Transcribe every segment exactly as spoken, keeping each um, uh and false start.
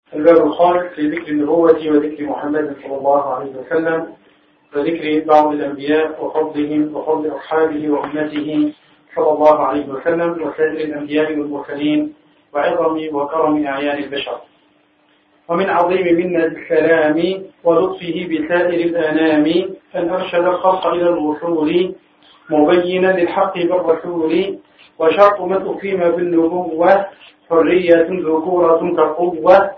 الباب الخامس في ذكر النبوة وذكر محمد صلى الله عليه وسلم وذكر بعض الأنبياء وفضلهم وفضل أصحابه وأمته صلى الله عليه وسلم وسائر الأنبياء والمرسلين وعظم وكرم أعيان البشر. ومن عظيم منة الكلام ولطفه بسائر الآنام أن أرشد الخلق إلى الوصول مبينا للحق بالرسول. وشرط من أقيم بالنبوة حرية ذكورة كقوة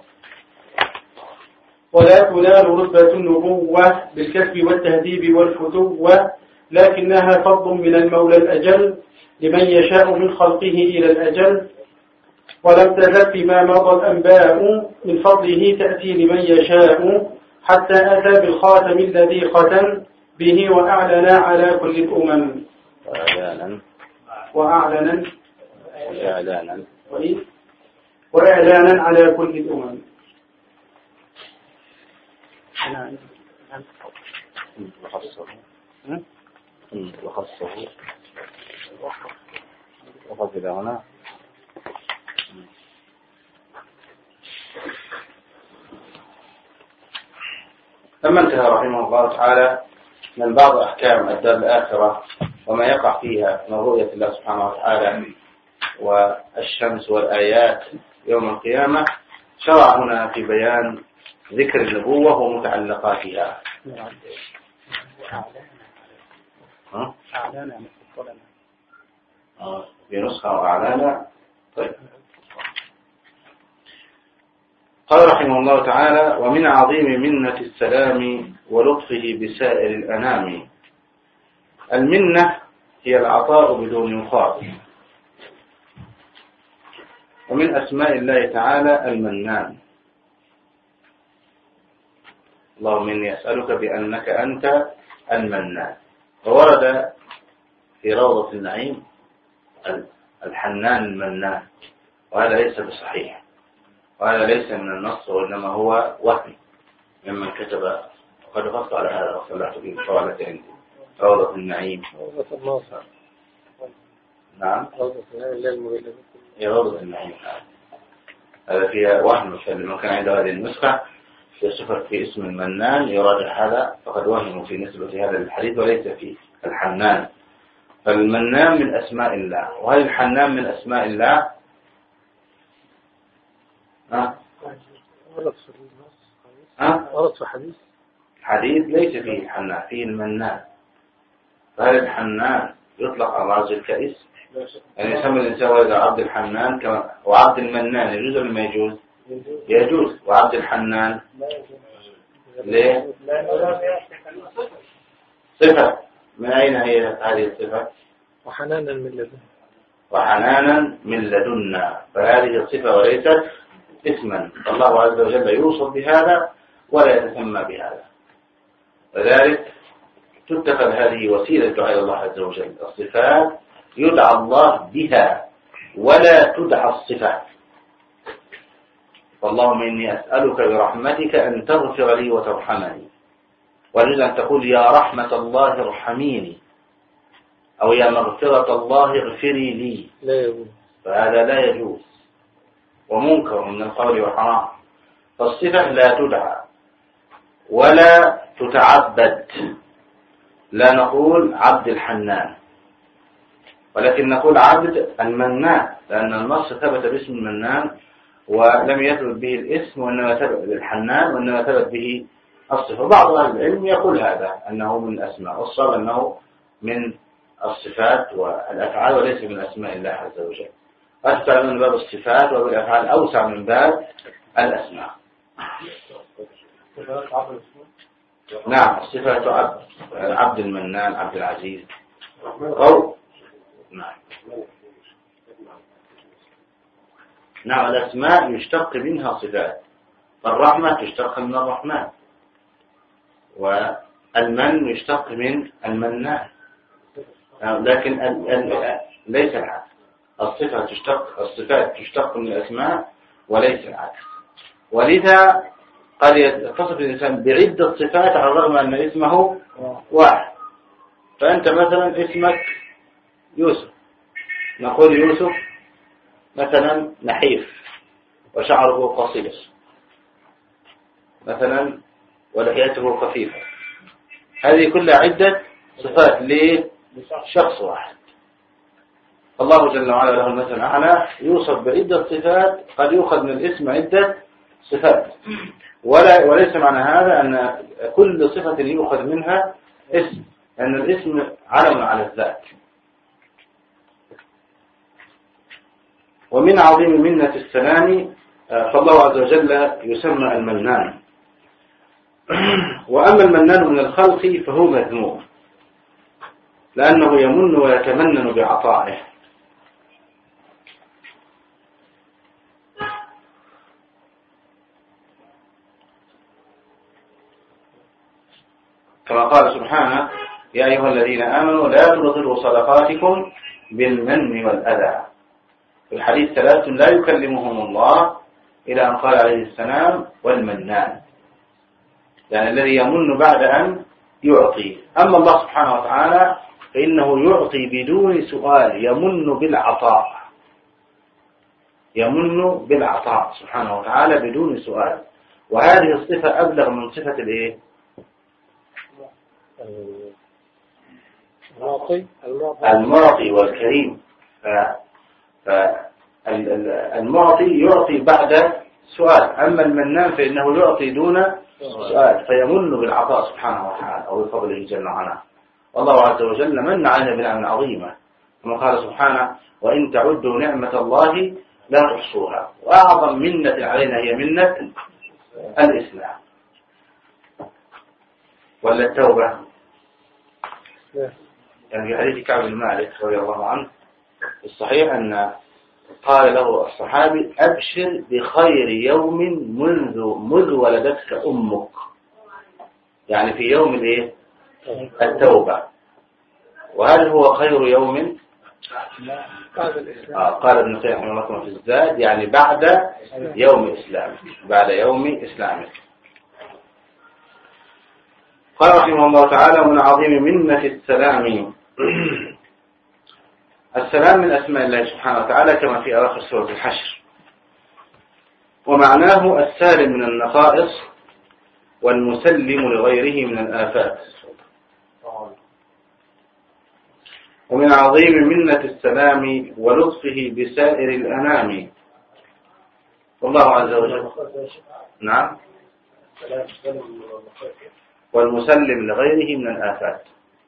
ولا تنال رتبة النبوة بالكسب والتهذيب والفتوة، لكنها فضل من المولى الأجل لمن يشاء من خلقه إلى الأجل. ولم تزل فيما مضى الأنباء من فضله تأتي لمن يشاء حتى أتى بالخاتم الذي ختم به وأعلن على كل الأمم وإعلانا وأعلنا وإعلانا وإعلانا على كل الأمم. وخصه وخصه وقف إلى هنا. لما انتهى رحمه الله تعالى من بعض أحكام الدار الآخرة وما يقع فيها من رؤية الله سبحانه وتعالى والشمس والآيات يوم القيامة، شرع هنا في بيان ذكر النبوة ومتعلقاتها. ها؟ أعلانا في نسخة وأعلانا. طيب. قال رحمه الله تعالى: ومن عظيم منة السلام ولطفه بسائر الأنام. المنة هي العطاء بدون مقابل، ومن أسماء الله تعالى المنان. اللهم إني أسألك بأنك أنت المنان. وورد في روضة النعيم الحنان المنان، وهذا ليس بصحيح، وهذا ليس من النص، وإنما هو وهم ممن كتب. وقد فصل على هذا وصلحت به قولة عندي روضة النعيم. روضة الناصر. نعم، روضة النعيم. هي روضة النعيم. هذا فيها وهم، فلما كان عنده هذه النسخة في صفة في اسم المنان يراجع هذا، فقد وهموا في نسبة هذا للحديث وليس فيه الحنان. فالمنان من أسماء الله. وهل الحنان من أسماء الله؟ ها؟ ها؟ ورد في حديث حديث ليس فيه الحنان، فيه المنان. فهل الحنان يطلق على الرجل كاسم؟ يعني يسمى الإنسان ولد عبد الحنان كما وعبد المنان يجوز ولا ما يجوز؟ يجوز. وعبد الحنان ليه؟ صفة. من أين هي هذه الصفة؟ وحنانا من لدنا. وحنانا من لدنا. فهذه الصفة وليست اسما. الله عز وجل يوصف بهذا ولا يتسمى بهذا، وذلك تتخذ هذه وسيلة دعاء الله عز وجل. الصفات يدعى الله بها ولا تدعى الصفات. اللهم إني أسألك برحمتك أن تغفر لي وترحمني. ويجوز أن تقول يا رحمة الله ارحميني، أو يا مغفرة الله اغفري لي. لا يجوز. فهذا لا يجوز ومنكر من القول وحرام. فالصفة لا تدعى ولا تتعبد. لا نقول عبد الحنان، ولكن نقول عبد المنان، لأن النص ثبت باسم المنان ولم يثبت به الاسم، وإنما ثبت بالحنان وإنما ثبت به الصفة. بعض أهل العلم يقول هذا أنه من الأسماء، والصواب أنه من الصفات والأفعال وليس من أسماء الله عز وجل. أكثر من باب الصفات وبالأفعال أوسع من باب الأسماء. نعم، الصفات عبد عبد المنان، عبد العزيز. أو نعم نعم الأسماء يشتق منها صفات. الرحمة تشتق من الرحمن، والمن يشتق من المنان، لكن ال ال ليس العكس. الصفة تشتق الصفات تشتق من الأسماء وليس العكس. ولذا قد يتصف الإنسان بعدة صفات على الرغم أن اسمه واحد. فأنت مثلا اسمك يوسف، نقول يوسف مثلا نحيف وشعره قصير، مثلا ولحيته خفيفة، هذه كلها عدة صفات لشخص واحد. الله جل وعلا له المثل الأعلى يوصف بعدة صفات، قد يؤخذ من الاسم عدة صفات، ولا وليس معنى هذا أن كل صفة يؤخذ منها اسم، لأن الاسم علم على الذات. ومن عظيم منة السلام فالله عز وجل يسمى المنان، وأما المنان من الخلق فهو مذموم، لأنه يمن ويتمنن بعطائه، كما قال سبحانه: يا أيها الذين آمنوا لا تبطلوا صدقاتكم بالمن والأذى. في الحديث ثلاث لا يكلمهم الله إلى أن قال عليه السلام: والمنان، يعني الذي يمن بعد أن يعطي. أما الله سبحانه وتعالى فإنه يعطي بدون سؤال، يمن بالعطاء، يمن بالعطاء سبحانه وتعالى بدون سؤال. وهذه الصفة أبلغ من صفة الإيه؟ المعطي المعطي والكريم. فالمعطي يعطي بعد سؤال، أما المنان فإنه يعطي دون سؤال، فيمن بالعطاء سبحانه وتعالى أو بفضله جل وعلا. والله عز وجل من علينا بنعمة عظيمة، كما قال سبحانه: وإن تعدوا نعمة الله لا تحصوها. وأعظم منة علينا هي منة الإسلام ولا التوبة. يعني في حديث كعب بن مالك رضي الله عنه الصحيح أن قال له الصحابي: أبشر بخير يوم منذ منذ ولدتك أمك، يعني في يوم الايه؟ التوبة. وهل هو خير يوم؟ آه قال ابن القيم رحمه الله في الزاد يعني بعد يوم إسلامك، بعد يوم إسلامك. قال رحمه الله تعالى: من عظيم منة السلام. السلام من أسماء الله سبحانه وتعالى كما في آخر سورة الحشر، ومعناه السالم من النقائص والمسلم لغيره من الآفات. ومن عظيم منة السلام ولطفه بسائر الأنام. والله عز وجل نعم والمسلم لغيره من الآفات.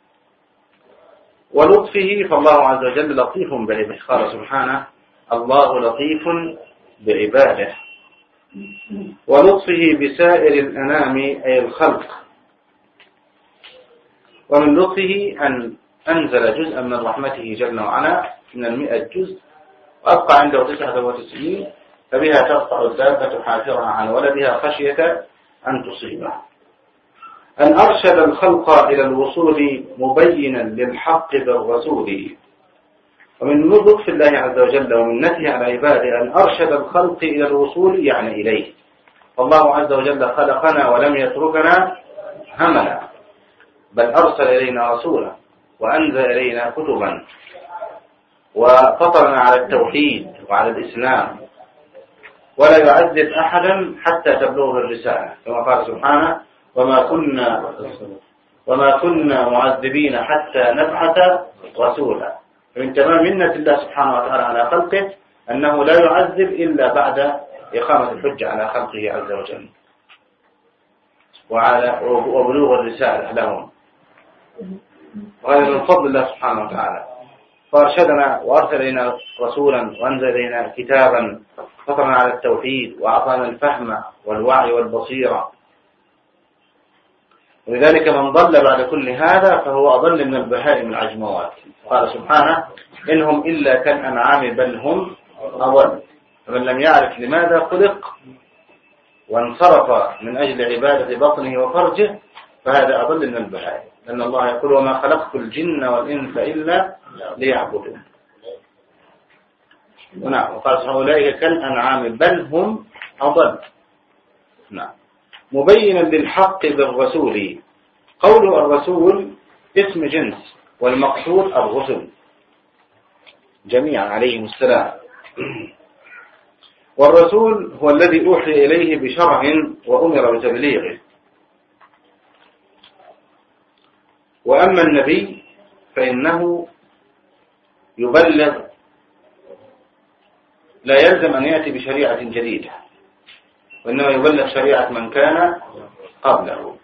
ولطفه فالله عز وجل لطيف بعباده، قال سبحانه: الله لطيف بعباده. ولطفه بسائر الأنام أي الخلق. ومن لطفه أن أنزل جزءا من رحمته جل وعلا من المئة جزء، وأبقى عنده تسعة وتسعين، فبها تقطع الدابة حافرها عن ولدها خشية أن تصيبه. أن أرشد الخلق إلى الوصول مبينا للحق بالرسول. ومن لطف الله عز وجل ومنته على عباده أن أرشد الخلق إلى الوصول يعني إليه. فالله عز وجل خلقنا ولم يتركنا هملا، بل أرسل إلينا رسولا وأنزل إلينا كتبا وفطرنا على التوحيد وعلى الإسلام، ولا يعذب أحدا حتى تبلغه الرسالة، كما قال سبحانه: وما كنا وما كنا معذبين حتى نبعث رسولا. من تمام منة الله سبحانه وتعالى على خلقه أنه لا يعذب إلا بعد إقامة الحجة على خلقه عز وجل وعلى وبلوغ الرسالة لهم، وهذا من فضل الله سبحانه وتعالى. فأرشدنا وأرسل إلينا رسولا وأنزل إلينا كتابا فطرنا على التوحيد وأعطانا الفهم والوعي والبصيرة. ولذلك من ضل بعد كل هذا فهو أضل من البهائم العجموات. قال سبحانه: إنهم إلا كالأنعام بل هم أضل. فمن لم يعرف لماذا خلق وانصرف من أجل عبادة بطنه وفرجه فهذا أضل من البهائم، لأن الله يقول: وما خلقت الجن والإنس إلا ليعبدون. نعم. وقال سبحانه: أولئك كالأنعام بل هم أضل. نعم. مبينا للحق بالرسول. قول الرسول اسم جنس، والمقصود الرسل جميعا عليهم السلام. والرسول هو الذي أوحي إليه بشرع وأمر بتبليغه. وأما النبي فإنه يبلغ، لا يلزم أن يأتي بشريعة جديدة، وإنما يبلغ شريعة من كان قبله.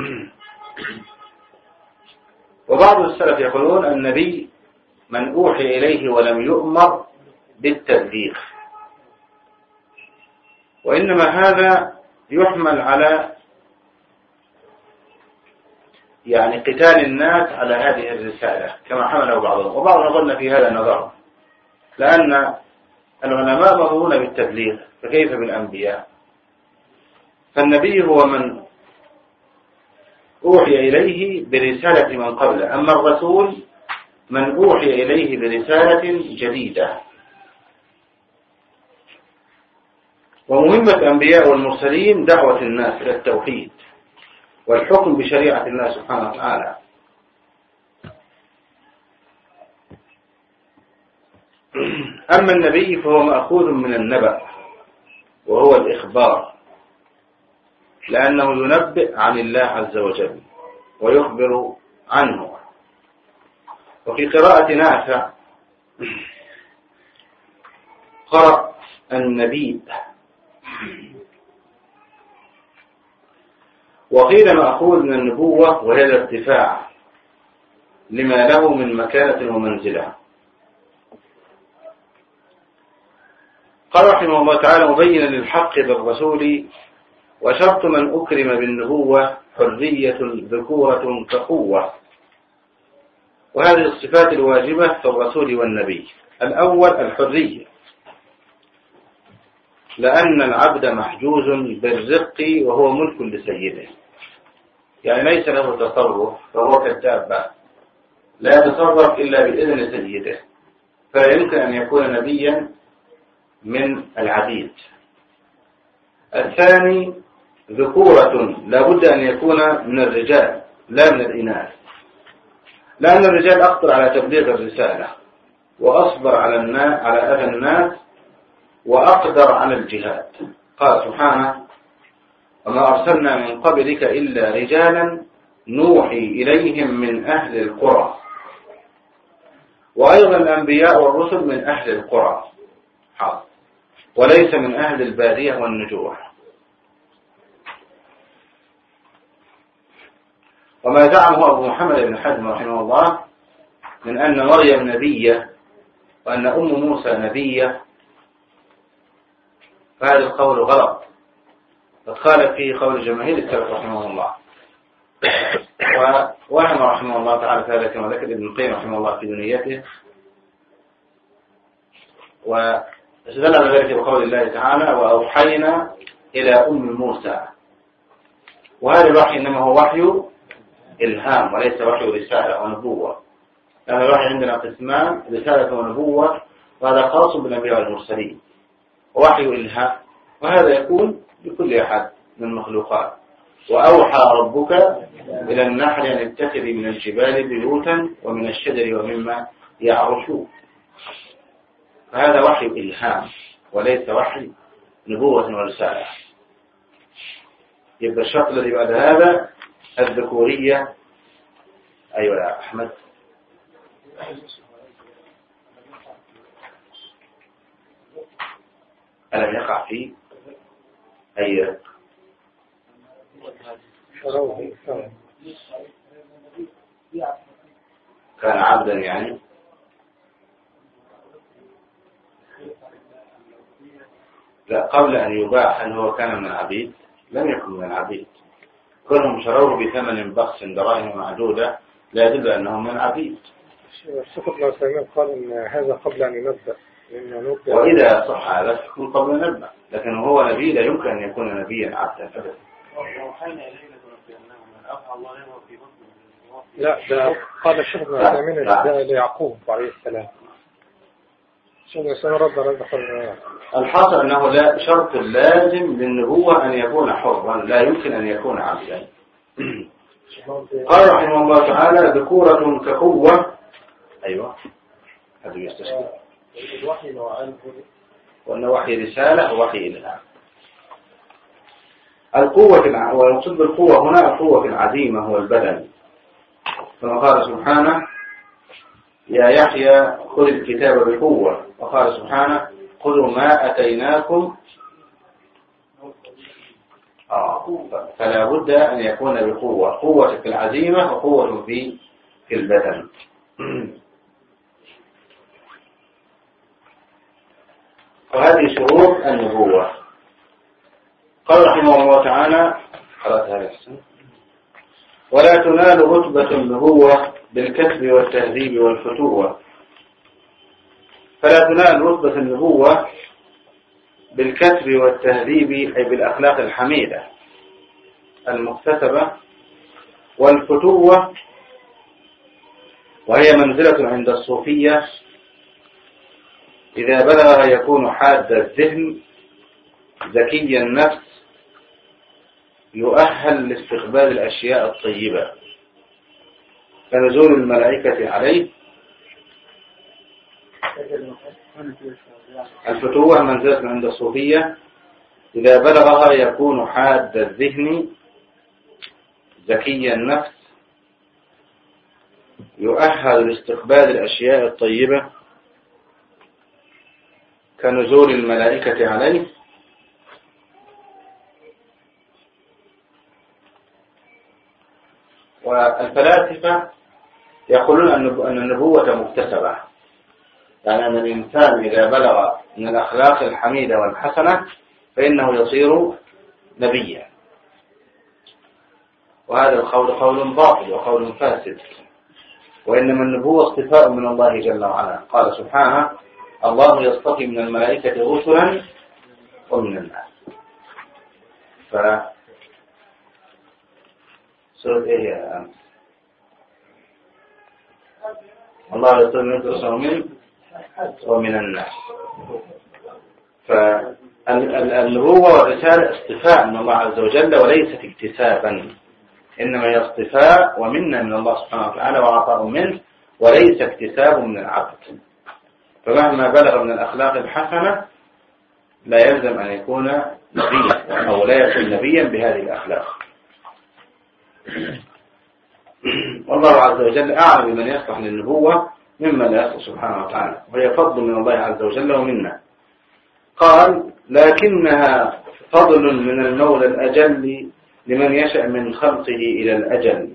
وبعض السلف يقولون النبي من أوحي إليه ولم يؤمر بالتبليغ، وإنما هذا يحمل على يعني قتال الناس على هذه الرسالة كما حمله بعضهم، وبعضهم ظن في هذا النظر، لأن العلماء مأمورون بالتبليغ فكيف بالأنبياء؟ فالنبي هو من أوحي إليه برسالة من قبله، أما الرسول من أوحي إليه برسالة جديدة. ومهمة الأنبياء والمرسلين دعوة الناس إلى التوحيد والحكم بشريعة الله سبحانه وتعالى. أما النبي فهو مأخوذ من النبأ وهو الإخبار، لأنه ينبئ عن الله عز وجل ويخبر عنه. وفي قراءة نافع قرأ النبي، وقيل مأخوذ من النبوة وهي الارتفاع لما له من مكانة ومنزلة. قال رحمه الله تعالى مبينا للحق بالرسول وشرط من أكرم بالنبوة حرية ذكورة كقوة. وهذه الصفات الواجبة في الرسول والنبي. الأول الحرية، لأن العبد محجوز بالرق وهو ملك لسيده، يعني ليس له تصرف، فهو كالدابة لا يتصرف إلا بإذن سيده، فلا يمكن أن يكون نبيا من العبيد. الثاني ذكورة، لا بد أن يكون من الرجال لا من الإناث، لأن الرجال أقدر على تبليغ الرسالة وأصبر على الناس على أذى الناس وأقدر على الجهاد. قال سبحانه وما أرسلنا من قبلك إلا رجالا نوحي إليهم من أهل القرى. وأيضا الأنبياء والرسل من أهل القرى حاضر، وليس من أهل البادية والنجوح. وما زعمه أبو محمد بن حزم رحمه الله من أن مريم نبية وأن أم موسى نبية، فهذا القول غلط، قد خالف فيه قول جماهير السلف رحمه الله. ووهم رحمه الله تعالى هذا كما ذكر ابن القيم رحمه الله في دنيته، واستدل على ذلك بقول الله تعالى وأوحينا إلى أم موسى. وهذا الوحي إنما هو وحي إلهام وليس وحي رسالة ونبوة، لأن الوحي عندنا قسمان، رسالة ونبوة، وهذا خاص بالأنبياء والمرسلين. وحي إلهام وهذا يكون بكل أحد من المخلوقات. وأوحى ربك إلى النحل أن اتخذي من الجبال بيوتا ومن الشجر ومما يعرشون، فهذا وحي إلهام وليس وحي نبوة ورسالة. يبقى الشرط الذي بعد هذا الذكورية. أيوة يا أحمد. ألم يقع فيه أي كان عبدا يعني؟ لا، قبل أن يباع هل هو كان من العبيد؟ لم يكن من العبيد. كلهم شروه بثمن بخس دراهم معدودة لا يدل أنهم من العبيد. الشيخ ابن عثيمين قال إن هذا قبل أن ينبأ، وإذا صح هذا فيكون قبل أن ينبأ، لكن هو نبي لا يمكن أن يكون نبيا عبدا أبدا. لا، ده قال الشيخ ابن عثيمين ده ليعقوب عليه السلام. الشيخ ابن عثيمين رد رد حر. الحاصل أنه لا شرط لازم للنبوة أن يكون حرا، لا يمكن أن يكون عبدا. قال رحمه الله تعالى ذكورة كقوة. أيوة هذا يستشكل. وأن وحي رسالة ووحي إلهام. القوة، والمقصود بالقوة هنا القوة العزيمة هو البدن، كما قال سبحانه يا يحيى خذ الكتاب بقوة، وقال سبحانه خذوا ما أتيناكم آه. فلا بد أن يكون بقوة، قوة في العزيمة وقوة في في البدن. وهذه شروط النبوة. قال رحمه الله تعالى ولا تنال رتبة النبوة بالكسب والتهذيب والفتوة. فلا تنال رتبة النبوة بالكسب والتهذيب أي بالأخلاق الحميدة المكتسبة، والفتوة وهي منزلة عند الصوفية إذا بلغ يكون حاد الذهن ذكي النفس يؤهل لاستقبال الأشياء الطيبة كنزول الملائكة عليه. الفتوة منزلة عند الصوفية إذا بلغها يكون حاد الذهن ذكي النفس يؤهل لاستقبال الأشياء الطيبة كنزول الملائكة عليه. والفلاسفة يقولون أن النبوة مكتسبة، يعني أن الإنسان إذا بلغ من الأخلاق الحميدة والحسنة فإنه يصير نبيا، وهذا القول قول باطل وقول فاسد، وإنما النبوة اصطفاء من الله جل وعلا. قال سبحانه الله يصطفي من الملائكة رسلا ومن الناس. ف سورة إيه يا أمس؟ الله يصطفي من رسلا ومن الناس. فالنبوة والرسالة اصطفاء من الله عز وجل وليست اكتسابا، إنما هي اصطفاء ومنة من الله سبحانه وتعالى وعطاء منه، وليس اكتساب من العبد. فمهما بلغ من الأخلاق الحسنة لا يلزم أن يكون نبيا أو لا يكون نبيا بهذه الأخلاق. والله عز وجل أعلم بمن يصلح للنبوة ممن لا يصلح سبحانه وتعالى، وهي فضل من الله عز وجل ومنا. قال لكنها فضل من المولى الأجل لمن يشأ من خلقه إلى الأجل.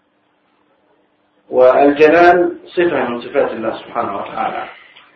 والجلال صفة من صفات الله سبحانه وتعالى.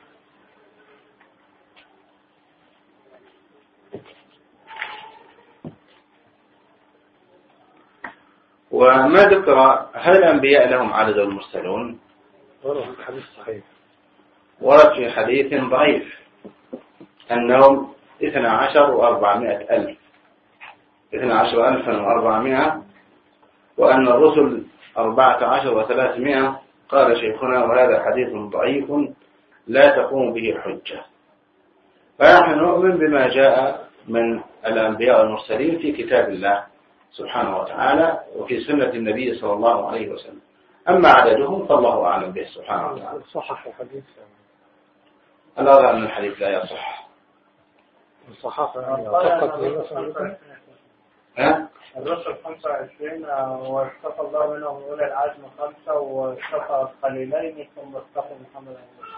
وما ذكر هل الأنبياء لهم عدد المرسلون؟ ورد في حديث صحيح، ورد في حديث ضعيف أنهم اثنى عشر وأربعمائة ألف اثنى عشر ألفا وأربعمائة، وأن الرسل أربعة عشر وثلاثمائة. قال شيخنا وهذا حديث ضعيف لا تقوم به حجة. فنحن نؤمن بما جاء من الأنبياء والمرسلين في كتاب الله سبحانه وتعالى وفي سنة النبي صلى الله عليه وسلم. أما عددهم فالله أعلم به سبحانه وتعالى. صحح الحديث، أنا أرى أن الحديث لا يصح. الصحافة فقط ها؟ الرسل خمسة وعشرين واصطفى الله منهم أولي العزم خمسة واصطفى قليلين ثم اصطفى محمد.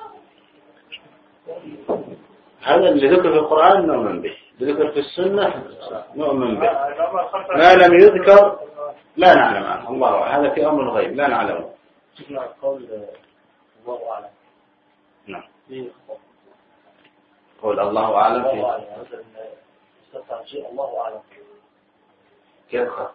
هذا اللي ذكر في القرآن نؤمن به، اللي ذكر في السنة نؤمن به. ما لم يذكر لا نعلم عنه، الله هذا في أمر الغيب لا نعلمه. قول الله أعلم. نعم. قول الله أعلم في الله أعلم. كيف خط؟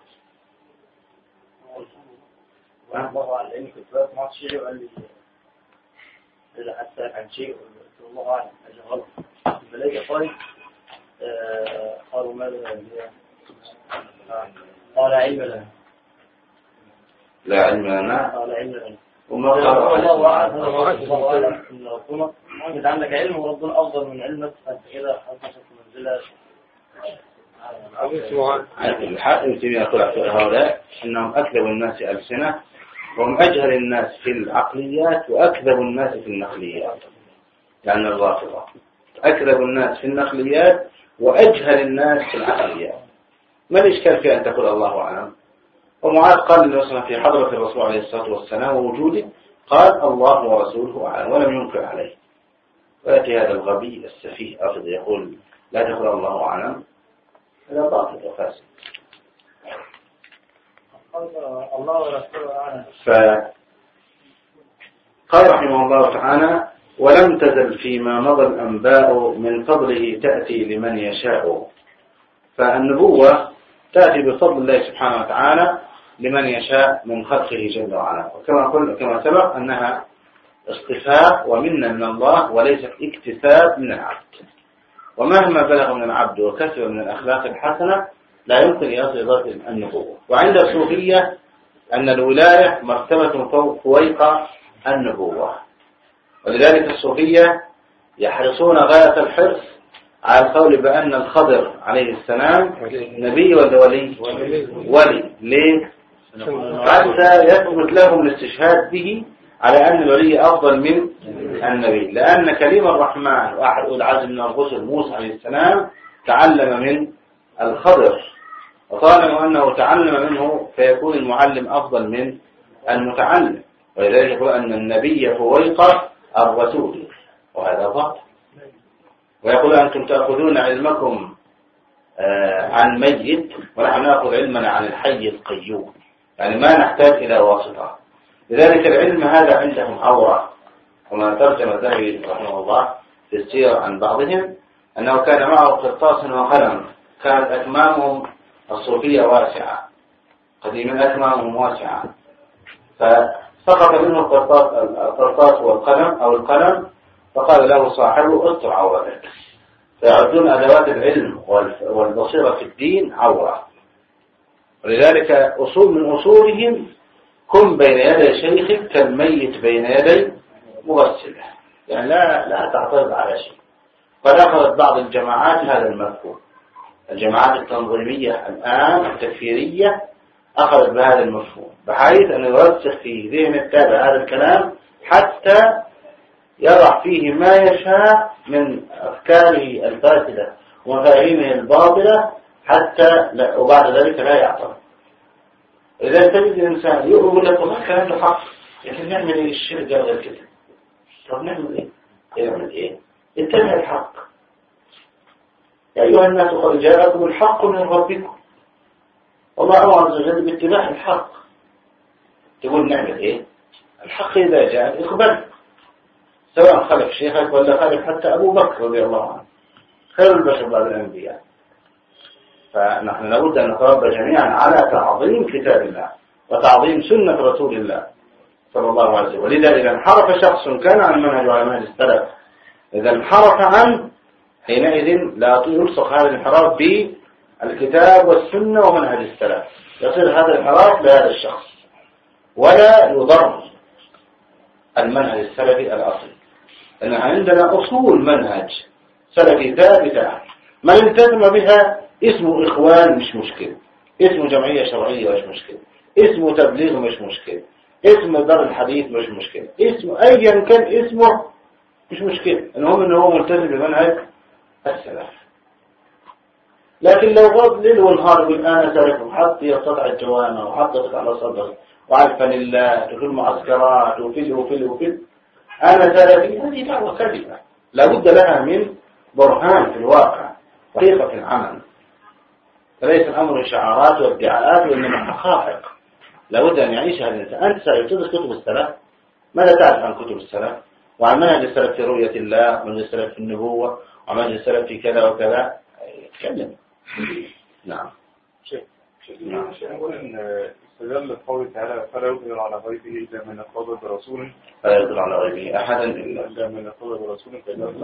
الله أعلم. لأني كنت بقى مع شيء وقال لي إذا حتى عن شيء الله أعلم أجل غلط. الملائكة قال قالوا ماذا قال علم لنا. لا علم لنا. قال علم لنا. وما قال الله أعلم. الله أعلم إن ربنا أنت عندك علم وربنا أفضل من علمك، فأنت كده حصلت منزلة. الحق يمكن يقول هؤلاء أنهم أكذب الناس ألسنة وهم أجهل الناس في العقليات وأكذب الناس في النقليات، لأن الرافضة أكذب الناس في النقليات وأجهل الناس في العقليات. ما الإشكال في أن تقول الله أعلم؟ ومعاذ قال للرسول في حضرة الرسول عليه الصلاة والسلام ووجوده قال الله ورسوله أعلم ولم ينكر عليه. ويأتي هذا الغبي السفيه أفضل يقول لا تقول الله أعلم، هذا باطل وفاسد. الله ورسوله أعلم. فقال رحمه الله تعالى ولم تزل فيما مضى الأنباء من فضله تأتي لمن يشاء. فالنبوة تأتي بفضل الله سبحانه وتعالى لمن يشاء من خلقه جل وعلا، وكما قلنا كما سبق أنها اصطفاء ومنة من الله وليست اكتساب من العبد. ومهما بلغ من العبد وكسب من الأخلاق الحسنة لا يمكن يصل ذات النبوة. وعند الصوفية أن الولاية مرتبة فوق النبوة، ولذلك الصوفية يحرصون غاية الحرص على القول بأن الخضر عليه السلام نبي ولا ولي؟ ولي. ليه؟ حتى يثبت لهم الاستشهاد به على أن الولي أفضل من النبي، لأن كليم الرحمن وأحد أولي العزم من الرسل موسى عليه السلام تعلم من الخضر، وطالما أنه تعلم منه فيكون المعلم أفضل من المتعلم. ولذلك يقول أن النبي فوق الرسول، وهذا باطل. ويقول أنتم تأخذون علمكم عن ميت ونحن نأخذ علمنا عن الحي القيوم، يعني ما نحتاج إلى واسطة. لذلك العلم هذا عندهم عورة. وما ترجم الذهبي رحمه الله في السير عن بعضهم أنه كان معه قرطاس وقلم، كانت أكمامهم الصوفية واسعة، قديما أكمامهم واسعة، فسقط منه القرطاس والقلم أو القلم، فقال له صاحبه استر عورتك. فيعدون أدوات العلم والبصيرة في الدين عورة. ولذلك أصول من أصولهم كن بين يدي شيخك كالميت بين يدي مغسله، يعني لا لا تعترض على شيء. قد أخذت بعض الجماعات هذا المفهوم، الجماعات التنظيمية الآن التكفيرية أخذت بهذا المفهوم، بحيث أن يرسخ في ذهن التابع هذا الكلام حتى يضع فيه ما يشاء من أفكاره الفاسدة ومفاهيمه الباطلة حتى لا، وبعد ذلك لا يعترض. إذا تجد الإنسان يقول لك والله كلام الحق، لكن نعمل إيه؟ الشرك قال غير كده. طب نعمل إيه؟ نعمل إيه؟ اتبع الحق. يا أيها الناس قد جاءكم الحق من ربكم، والله أمر عز وجل باتباع الحق. تقول نعمل إيه؟ الحق إذا جاء اقبل، سواء خلف شيخك ولا خلف حتى أبو بكر رضي الله عنه خير البشر بعد الأنبياء. فنحن لابد أن نتربى جميعا على تعظيم كتاب الله وتعظيم سنة رسول الله صلى الله عليه وسلم. ولذا إذا انحرف شخص كان عن منهج علماء السلف، إذا انحرف عنه حينئذ لا يلصق هذا الانحراف بالكتاب والسنة ومنهج السلف، يصير هذا الانحراف لهذا الشخص ولا يضر المنهج السلفي الأصلي. لأن عندنا أصول منهج سلفي ثابتة، من التزم بها اسمه إخوان مش مشكلة، اسمه جمعية شرعية مش مشكلة، اسمه تبليغ مش مشكلة، اسمه دار الحديث مش مشكلة، اسمه أيا كان اسمه مش مشكلة، المهم أنه هو ملتزم بمنهج السلف. لكن لو غض ليل ونهار بالآن سلف وحط يستطع الجوامع وحط يستطع على صدره وعلى فلله وفي المعسكرات وفي وفي وفي أنا سلفي، هذه دعوة كذبة لابد لها من برهان في الواقع وحقيقة في العمل. فليس الأمر شعارات وادعاءات وإنما حقائق لابد أن يعيشها الإنسان. أنت سلف تدرس كتب السلف، ماذا تعرف عن كتب السلف وعن منهج السلف في رؤية الله ومنهج السلف في النبوة ومنهج السلف في كذا وكذا؟ يتكلم. نعم. شيء نعم. نقول إن استدل قوله تعالى فلا يقدر على غيبه إلا من ارتضى برسول، فلا يقدر على غيبه أحدا إلا من ارتضى برسول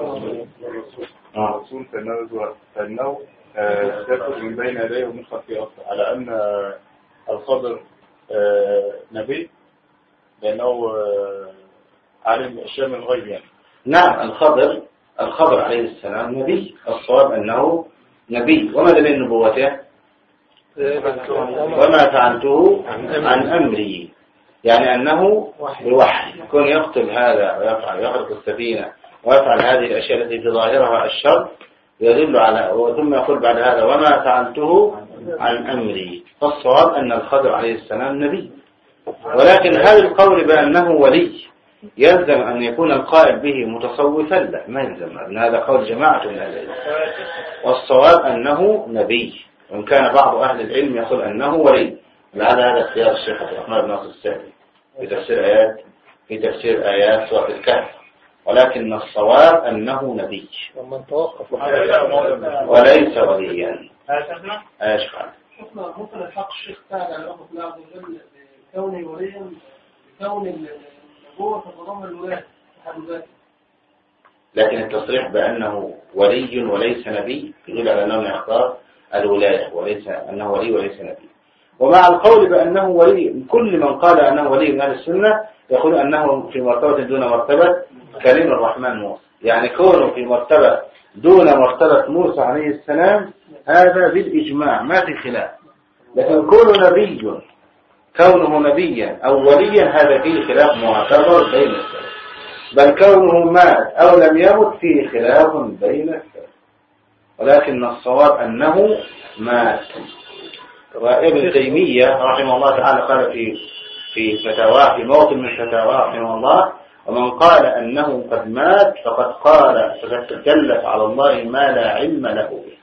فإنه فإنه يخرج من بين يديه ومن خلفه أصلا، على أن الخضر نبي لأنه عالم أشياء من الغيب يعني. نعم الخضر الخضر عليه السلام نبي، الصواب أنه نبي. وما دليل نبوته؟ وما فعلته عن أمري، يعني أنه بوحي يكون يقتل هذا ويفعل ويخرق السفينة ويفعل هذه الأشياء التي في ظاهرها الشر يدل على، ثم يقول بعد هذا وما فعلته عن أمري. فالصواب أن الخضر عليه السلام نبي، ولكن هذا القول بأنه ولي يلزم أن يكون القائل به متصوفا؟ لا، ما يلزم، أن هذا قول جماعة من أهل العلم. والصواب أنه نبي، وإن كان بعض أهل العلم يقول أنه ولي. لعل هذا اختيار الشيخ عبد الرحمن بن ناصر السعدي في تفسير آيات في تفسير آيات سورة الكهف، ولكن الصواب أنه نبي ومن توقف وليس وليا. ايش قال؟ ممكن الحق الشيخ تعالى على رحمة الله عز وجل بكونه وليا، بكون النبوة تتضمن الولاية حد ذاته، لكن التصريح بأنه ولي وليس نبي يدل على أنه يختار الولاية وليس أنه ولي وليس نبي. ومع القول بأنه ولي، كل من قال أنه ولي من أهل السنة يقول أنه في مرتبة دون مرتبة كليم الرحمن موسى، يعني كونه في مرتبة دون مرتبة موسى عليه السلام هذا بالإجماع ما في خلاف. لكن كونه نبي كونه نبيا أو وليا هذا فيه خلاف معتبر بين السلف، بل كونه مات أو لم يمت فيه خلاف بين السلف، ولكن الصواب أنه مات. وابن تيمية رحمه الله تعالى قال في في فتاواه في موطن من فتاواه رحمه الله: ومن قال أنه قد مات فقد قال فقد تكلف على الله ما لا علم له به.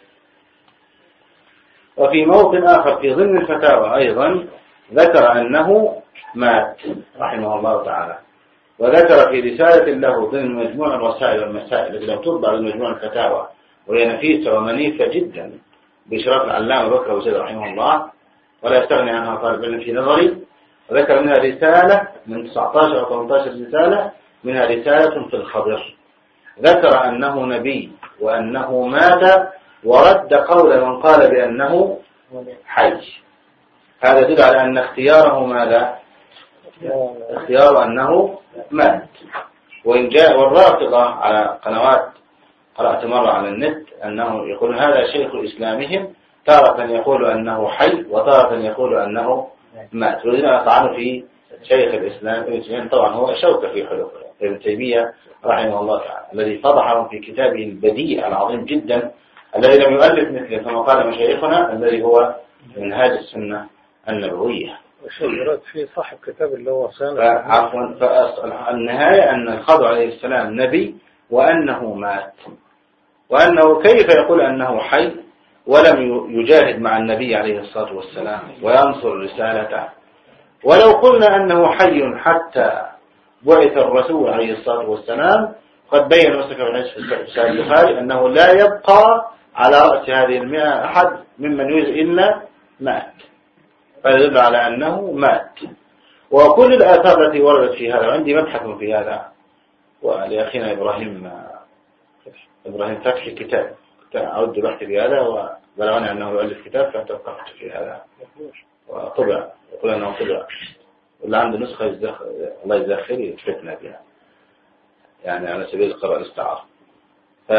وفي موطن آخر في ضمن الفتاوى أيضا ذكر أنه مات رحمه الله تعالى، وذكر في رسالة له ضمن مجموع الرسائل والمسائل التي لم تطبع ضمن مجموع الفتاوى وهي نفيسة ومنيفة جدا بإشراف العلامة بكر وزيد رحمه الله ولا يستغني عنها طالب علم في نظري، وذكر منها رسالة من تسعة عشر أو ثمانية عشر رسالة، منها رسالة في الخضر ذكر أنه نبي وأنه مات، ورد قول من قال بأنه حي. هذا يدل على أن اختياره ماذا؟ اختيار أنه مات. وإن جاء والرافضة على قنوات قرأت مرة على النت أنه يقول هذا شيخ إسلامهم، تارة يقول أنه حي وتارة يقول أنه مات، والذين يطعنوا في شيخ الإسلام طبعا هو شوكة في حلقه ابن تيمية رحمه الله تعالى الذي فضحهم في كتابه البديع العظيم جدا الذي لم يؤلف مثله كما قال مشايخنا الذي هو منهاج السنة النبوية. وشيء في صاحب كتاب اللي هو سنة عفوا. فالنهاية أن الخضر عليه السلام نبي وأنه مات، وأنه كيف يقول أنه حي ولم يجاهد مع النبي عليه الصلاة والسلام وينصر رسالته. ولو قلنا أنه حي حتى بعث الرسول عليه الصلاة والسلام قد بين مسلك بن في سعيد البخاري أنه لا يبقى على رأس هذه المئة أحد ممن يوجد إلا مات، فيدل على أنه مات. وكل الآثار التي وردت في هذا، عندي مبحث في هذا ولأخينا إبراهيم إبراهيم فتحي كتاب أعد بحث في هذا وبلغني أنه يؤلف كتاب فتوقفت في هذا وطبع، يقول أنه طبع واللي عنده نسخة يزدخ... الله يزخري يتفتنا بها يعني على سبيل القراءة الاستعارة. ف...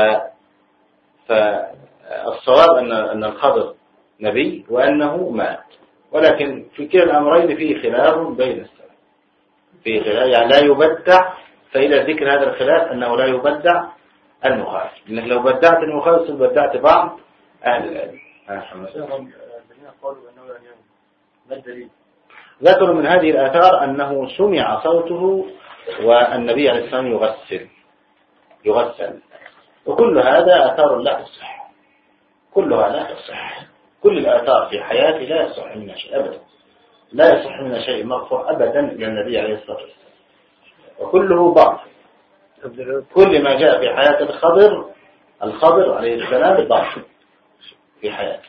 فالصواب أن أن الخضر نبي وأنه مات، ولكن في كلا الأمرين فيه خلاف بين السلف، فيه خلاف يعني لا يبدع. فإلى ذكر هذا الخلاف أنه لا يبدع المخالف، لأنك لو بدعت المخالف بدعت بعض أهل العلم. ذكروا من هذه الآثار أنه سمع صوته والنبي عليه السلام يغسل يغسل وكل هذا آثار لا تصح، كلها لا تصح. كل الآثار في حياته لا يصح منها شيء أبدا، لا يصح منها شيء مرفوع أبدا إلى النبي عليه الصلاة والسلام، وكله باطل. كل ما جاء في حياة الخضر الخضر عليه السلام باطل في حياته.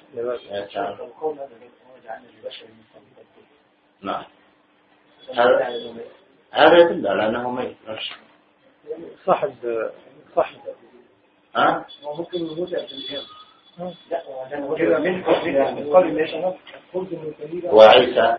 نعم هذا هذا يدل على أنه ميت صاحب صاحب ها ممكن يموت في الجنة. وعيسى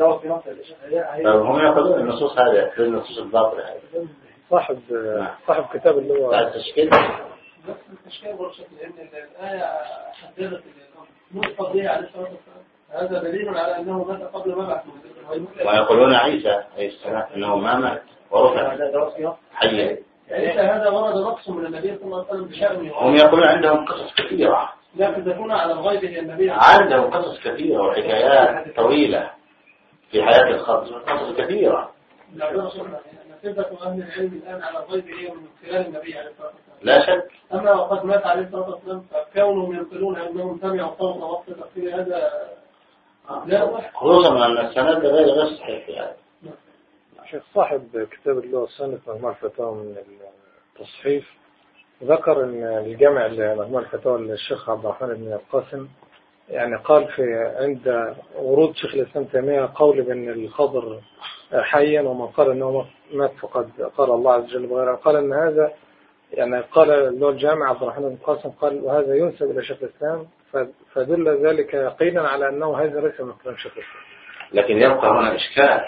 هم يقولون النصوص هذه في النصوص الباطلة هذه. صاحب صاحب كتاب اللي هو التشكيل بس التشكيل والشكل لأن الآية حددت النقطة دي على الصلاة والسلام، هذا دليل على أنه مات قبل مبعث. ويقولون عيسى عليه السلام أنه ما مات ورفع حيا. ليس هذا ورد نقص من النبي صلى الله عليه وسلم بشأنه. هم يقولون عندهم قصص كثيرة، لكن تكون على الغيب هي النبي عندهم قصص كثيرة وحكايات طويلة في حياة الخضر، قصص كثيرة. نسبة أهل العلم الآن على الغيب هي من خلال النبي عليه الصلاة والسلام لا شك. أما وقد مات عليه الصلاة والسلام فكونهم ينقلون أنهم سمعوا صوت وقت تفسير هذا لا، خصوصا أن السند غير غير صحيح في هذا. شيخ صاحب كتاب اللي هو السنة مجموع الفتاوى من التصحيف ذكر ان الجامع لمجموع الفتاوى للشيخ عبد الرحمن بن القاسم يعني قال في عند ورود شيخ الإسلام تيمية قول بأن الخضر حيا، ومن قال أنه مات فقد قال الله عز وجل بغيره. قال أن هذا يعني قال اللي هو الجامع عبد الرحمن بن القاسم قال وهذا ينسب إلى شيخ الإسلام، فدل ذلك يقينا على أنه هذا ليس من كلام شيخ الإسلام. لكن يبقى هنا إشكال.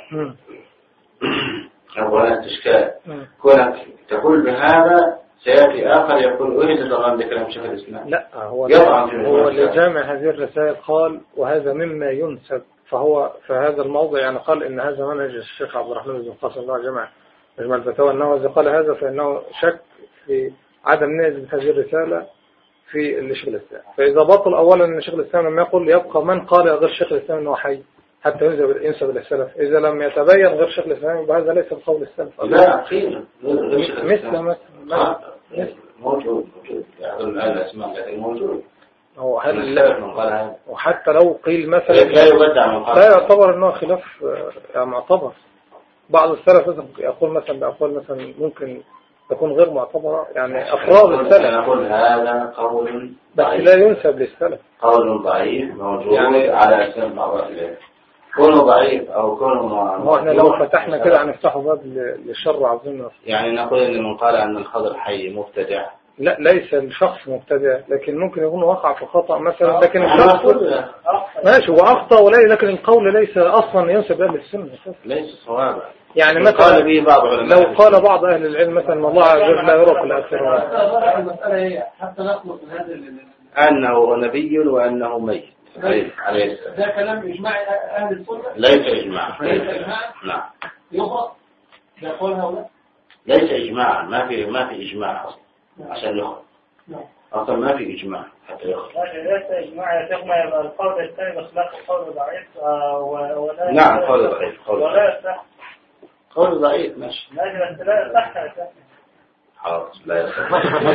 أولا إشكال كونك تقول بهذا سيأتي آخر يقول أريد طبعا بكلام شيخ الإسلام. لا، هو هو اللي جامع هذه الرسائل قال وهذا مما ينسب، فهو في هذا الموضع يعني قال إن هذا منهج الشيخ عبد الرحمن بن القاسم الله جمع مجمع الفتاوى، أنه إذا قال هذا فإنه شك في عدم نسبة هذه الرسالة في الشيخ الإسلام. فإذا بطل أولا أن شيخ الإسلام لما يقول يبقى من قال غير شيخ الإسلام أنه حي حتى ينسب ينسب إلى السلف، إذا لم يتبين غير شيخ الإسلام يبقى هذا ليس بقول السلف. لا قيل مثل مثل موجود موجود يعطون الآن الأسماء لكن موجود. هو هل وحتى لو قيل مثلا لا يبدع من لا يعتبر أنه خلاف يعني معتبر. بعض السلف يقول مثلا بأقوال مثلا ممكن تكون غير معتبرة، يعني أفراد السلف نقول هذا قول بس لا ينسب للسلف، قول ضعيف موجود يعني على أسم بعض الأسئلة كونه ضعيف أو كونه هو احنا لو فتحنا كده هنفتحه باب للشر عظيم. يعني نقول إن من قال أن الخضر حي مبتدع، لا ليس الشخص مبتدع، لكن ممكن يكون وقع في خطأ مثلا، لكن الشخص ماشي وأخطأ ولا، لكن القول ليس أصلا ينسب أهل السنة ليس صوابا. يعني مثلا لو قال بعض أهل العلم مثلا الله عز وجل لا يرى في الآخرة المسألة هي حتى نخلص من هذا أنه نبي وأنه ميت عليه السلام، ده كلام إجماع أهل السنة ليس إجماع. ليس إجماع نعم يخرج ده قول هؤلاء ليس إجماع، ما في ما في إجماع أصلا عشان يخرج أصلا ما في إجماع حتى يخرج. ليس إجماع يا شيخ، ما يبقى القول الثاني بخلاف القول ضعيف ولا نعم قول ضعيف قول ولا يصح قول ضعيف ماشي ماشي بس لا يصح يا شيخ. حاضر لا يصح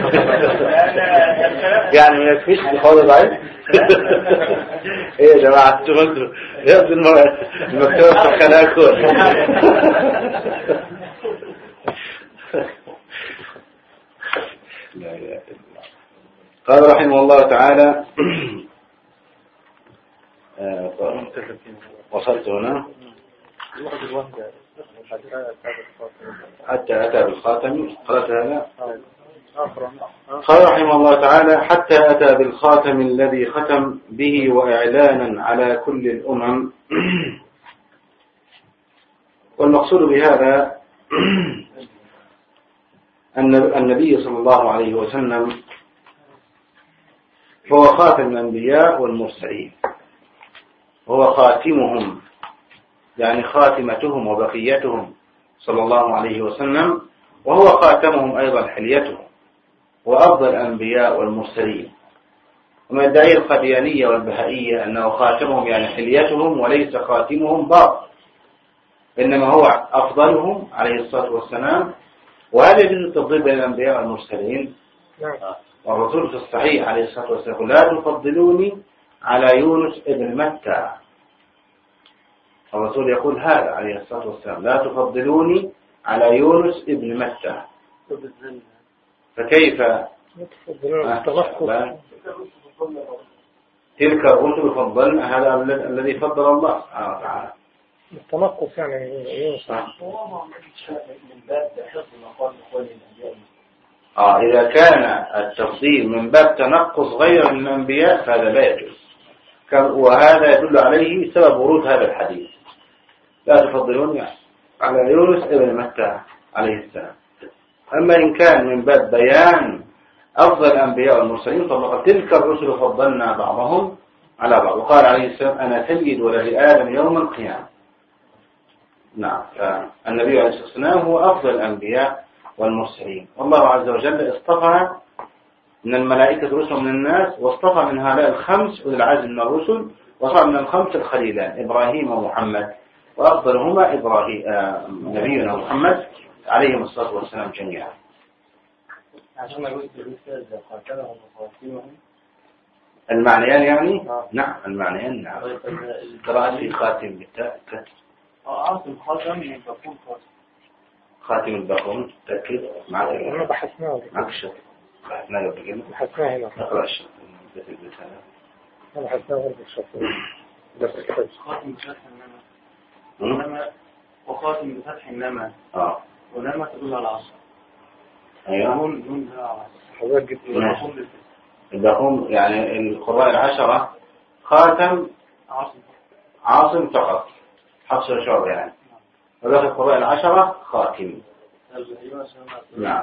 يعني ما يكفيش القول ضعيف. ايه يا جماعة تقولوا يبدو المكتوب في خلاكم. قال رحمه الله تعالى وصلت هنا حتى أتى بالخاتم. قرأت هذا؟ قال رحمه الله تعالى حتى أتى بالخاتم الذي ختم به وإعلانا على كل الأمم. والمقصود بهذا أن النبي صلى الله عليه وسلم هو خاتم الأنبياء والمرسلين، هو خاتمهم يعني خاتمتهم وبقيتهم صلى الله عليه وسلم، وهو خاتمهم أيضا حليتهم وأفضل الأنبياء والمرسلين. وما يدعي القديانية والبهائية أنه خاتمهم يعني حليتهم وليس خاتمهم باطل، إنما هو أفضلهم عليه الصلاة والسلام. وهذا يجوز التفضيل بين الأنبياء والمرسلين. والرسول في الصحيح عليه الصلاة والسلام لا تفضلوني على يونس ابن متى. الرسول يقول هذا عليه الصلاة والسلام لا تفضلوني على يونس ابن متى. فكيف تلك الرسل فضلنا هذا الذي فضل الله سبحانه وتعالى. التنقص يعني يونس آه إذا كان التفضيل من باب تنقص غير من الأنبياء فهذا لا يجوز، وهذا يدل عليه سبب ورود هذا الحديث لا تفضلون على يونس ابن متى عليه السلام. أما إن كان من باب بيان أفضل الأنبياء والمرسلين فقد تلك الرسل فضلنا بعضهم على بعض. وقال عليه السلام أنا سيد ولد آدم يوم القيامة. نعم، فالنبي عليه الصلاة والسلام هو أفضل الأنبياء والمرسلين. والله عز وجل اصطفى من الملائكة رسل من الناس، واصطفى من هؤلاء الخمس أولي العزم من الرسل، وصار من الخمس الخليلان إبراهيم ومحمد، وأفضلهما إبراهيم آه نبينا محمد عليهم الصلاة والسلام جميعا. عشان ما يقول الأستاذ قاتلهم وقاتلهم المعنيان يعني؟ آه. نعم المعنيان نعم. قراءة في خاتم بالتاء كتب. عاصم خاتم بقول خاتم. خاتم الباقون تأكد معك. احنا بحثناه. معك الشرط. بحثناه قبل كده. بحثناه هنا. نقرأ الشرط. أنا بحثناه غير الشرط. بس الكتاب. خاتم بفتح النمى. ونمى وخاتم بفتح النمى. آه. ونمى تدل على العصر. أيوة. نون نون على العصر. حضرتك جبت. الباقون يعني القراء العشرة خاتم عاصم. عاصم فقط. حصر شعب يعني. ولكن القراء العشرة خاتم. نعم.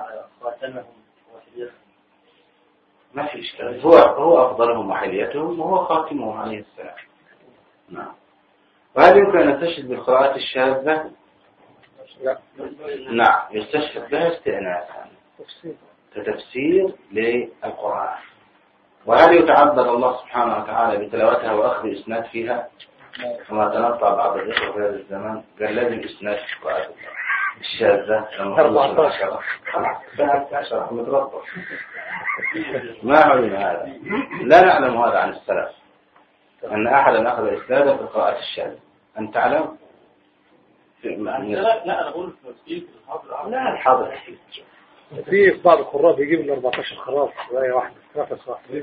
ما في إشكال. هو هو أفضلهم وحليتهم وهو خاتمهم عليه السلام. نعم. وهل يمكن أن نستشهد بالقراءات الشاذة؟ لا. نعم يستشهد بها استئناسا كتفسير للقرآن. وهل يتعبد الله سبحانه وتعالى بتلاوتها وأخذ إسناد فيها؟ كما تنطع بعض الإخوة في هذا الزمان قال لازم إسناد في القرآن الشاذة أربعة عشر عشر متربط. ما علم هذا، لا نعلم هذا عن السلف أن أحدا أخذ إسنادا في القراءة الشاذة. أن تعلم؟ لا لا أنا أقول في الحاضر. لا الحاضر في بعض القراء بيجيب ال أربعة عشر خلاص زي واحد نفس واحد.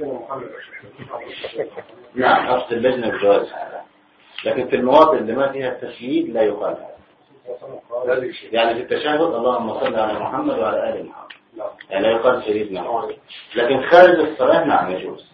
نعم أصل اللجنة بجواز هذا، لكن في المواطن اللي ما فيها التشهيد لا يقال هذا. يعني في التشهد اللهم صل على محمد وعلى آل محمد يعني لا يقال سيدنا محمد، لكن خارج الصلاة نعم يجوز.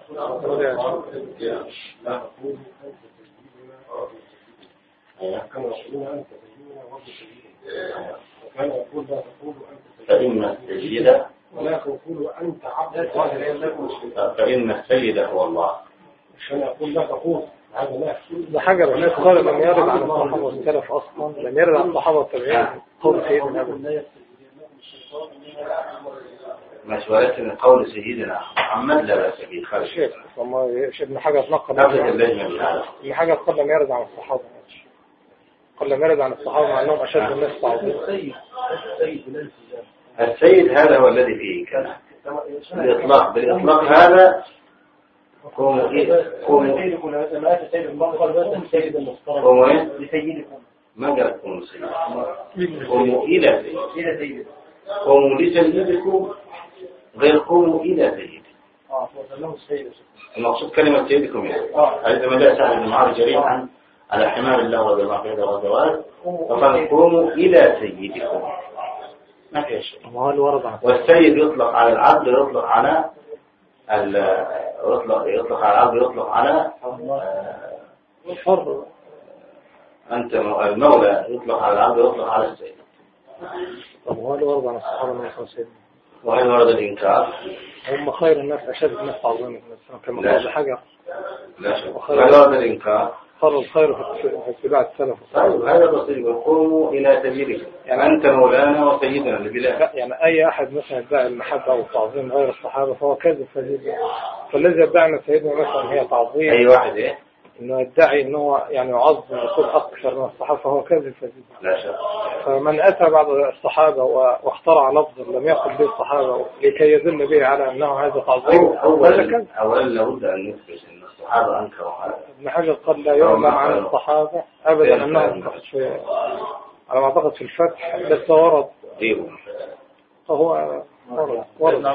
فإن السيد ولا تقول أنت عبد فإن السيد هو الله. عشان أقول لا تقول هذا لا. ده حاجة الناس قال لم يرد عن الصحابة والسلف أصلا، لم يرد عن الصحابة والتابعين قول سيدنا أبدا. مش ولكن قول سيدنا محمد لا بأس به خارج. شيخ والله ابن حاجة تنقل. ابن حاجة قال لم يرد عن الصحابة. قال لم يرد عن الصحابة مع أنهم أشد الناس تعظيما. السيد هذا هو الذي فيه كلام. بالإطلاق بالإطلاق هذا قوموا إيه قوموا قوموا إيه ما قال قوموا سيد قوموا إلى سيد قوموا لسيدكم غير قوموا إلى سيد. المقصود كلمة سيدكم يعني عندما جاء سعد بن معاذ جريحا على حمار الله وبالمغفرة والزواج فقال قوموا إلى سيدكم ما فيها شيء. والسيد يطلق على العبد يطلق على يطلق يطلق على العبد يطلق على الحر. أنت المولى يطلق على العبد يطلق على السيد. طب وهل ورد عن الصحابة من الخمسين؟ وهل ورد الإنكار؟ هم خير الناس أشد الناس تعظيما كما قال حاجة. لا شك. هل ورد الإنكار؟ خير الخير في اتباع السلف. هذا بسيط. قوموا إلى سبيلك يعني أنت مولانا وسيدنا البلاد. يعني أي أحد مثلا يدعي المحبة أو التعظيم غير الصحابة فهو كذب فذيب. فالذي يدعي أن سيدنا مثلا هي تعظيم أي واحد إيه إنه يدعي إنه يعني يعظم ويكون أكثر من الصحابة فهو كذب فذيب. لا شك. فمن أتى بعض الصحابة واخترع لفظا لم يقل به الصحابة لكي يدل به على أنه هذا تعظيم هذا كذب. أولا لابد أن نثبت أن الصحابة أنكروا هذا. ابن حجر قال لا يعلم عن الصحابة أبدا أنهم في على ما أعتقد في الفتح بس ورد فهو ورد ورد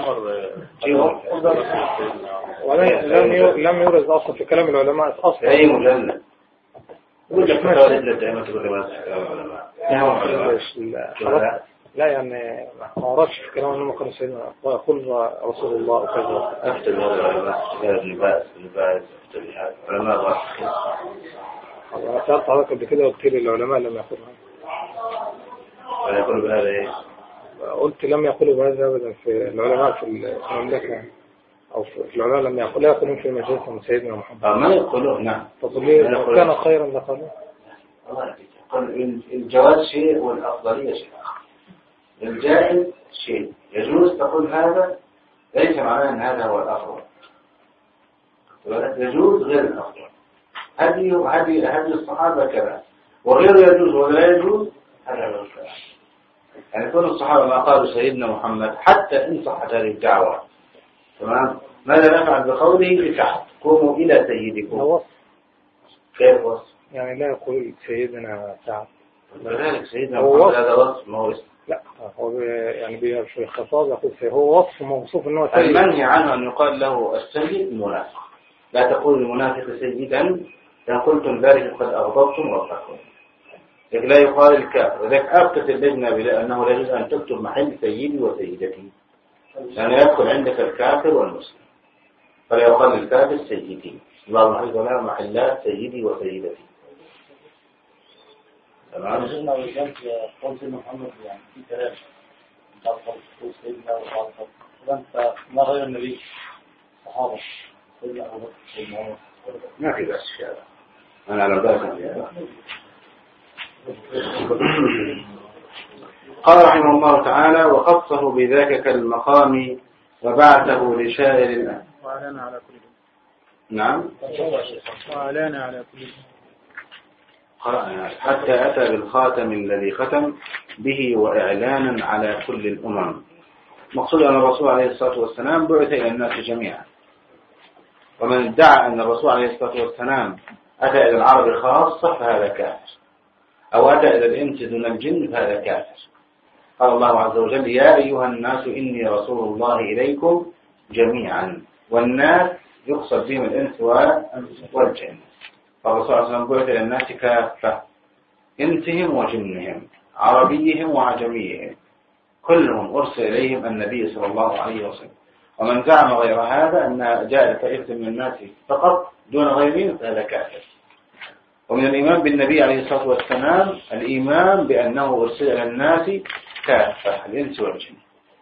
ولم لم يورد أصلا في كلام العلماء أصلا. أي مجلد يقول لك ما تقول دائما تقول لما كلام العلماء. لا يعني ما وردش في كلام أنهم كانوا سيدنا ويقول رسول الله وكذا. أفتل هذا العلماء ابن باز ابن باز أفتل هذا علماء راسخين. أنا سألت عليك قبل كده وقلت لي العلماء لم يقولوا هذا. ولا يقولوا بهذا إيه؟ قلت لم يقولوا بهذا أبدا في العلماء في المملكة أو في العلماء لم يقولوا لا يقولون في مجلسهم سيدنا محمد. آه ما يقولون نعم. فقل لي كان خيرا لقالوا. الجواز شيء والأفضلية شيء آخر. الجائز شيء يجوز تقول هذا ليس معناه أن هذا هو الأفضل، يجوز غير الأفضل. هدي هدي هدي الصحابة كذا وغير يجوز ولا يجوز هذا هو الكلام. يعني كل الصحابة ما قالوا سيدنا محمد حتى إن صحت هذه الدعوة تمام. ماذا نفعل بقوله لكعب قوموا إلى سيدكم؟ كيف وصف؟ يعني لا يقول سيدنا سعد لذلك سيدنا محمد هذا وصف ما هو اسم. لا هو يعني في الخطاب يقول هو وصف موصوف انه سيد. المنهي عنه ان يقال له السيد المنافق. لا تقول المنافق سيدا إن قلتم ذلك قد أغضبتم ربكم. لكن لا يقال الكافر. لذلك أبقت اللجنة بأنه لا يجوز أن تكتب محل سيدي وسيدتي، لأنه يدخل عندك الكافر والمسلم، فلا يقال الكافر سيدي. بعض الحديث ولا محلات سيدي وسيدتي. تمام. نزلنا وجدت قول سيدنا محمد يعني في كلام بعض قول سيدنا وبعض فأنت ما غير النبي صحابة سيدنا أبو بكر سيدنا عمر ما في بأس في هذا. أنا على بالي. قال رحمه الله تعالى وخصه بذاك كالمقام وبعثه لشائر الأهل. وعلانا على كل نعم وعلانا على كل قرأنا حتى أتى بالخاتم الذي ختم به وإعلانا على كل الأمم. مقصود أن الرسول عليه الصلاة والسلام بعث إلى الناس جميعا، ومن ادعى أن الرسول عليه الصلاة والسلام أتى إلى العرب خاصة فهذا كافر، أو أتى إلى الإنس دون الجن فهذا كافر. قال الله عز وجل يا أيها الناس إني رسول الله إليكم جميعا، والناس يقصد بهم الإنس والجن. فالرسول صلى الله عليه وسلم بعث إلى الناس كافة، إنسهم وجنهم، عربيهم وعجميهم، كلهم أرسل إليهم النبي صلى الله عليه وسلم. ومن زعم غير هذا أن جاء طائفة من الناس فقط دون غيرهم فهذا كافر. ومن الإيمان بالنبي عليه الصلاة والسلام الإيمان بأنه أرسل إلى الناس كافة الإنس والجن.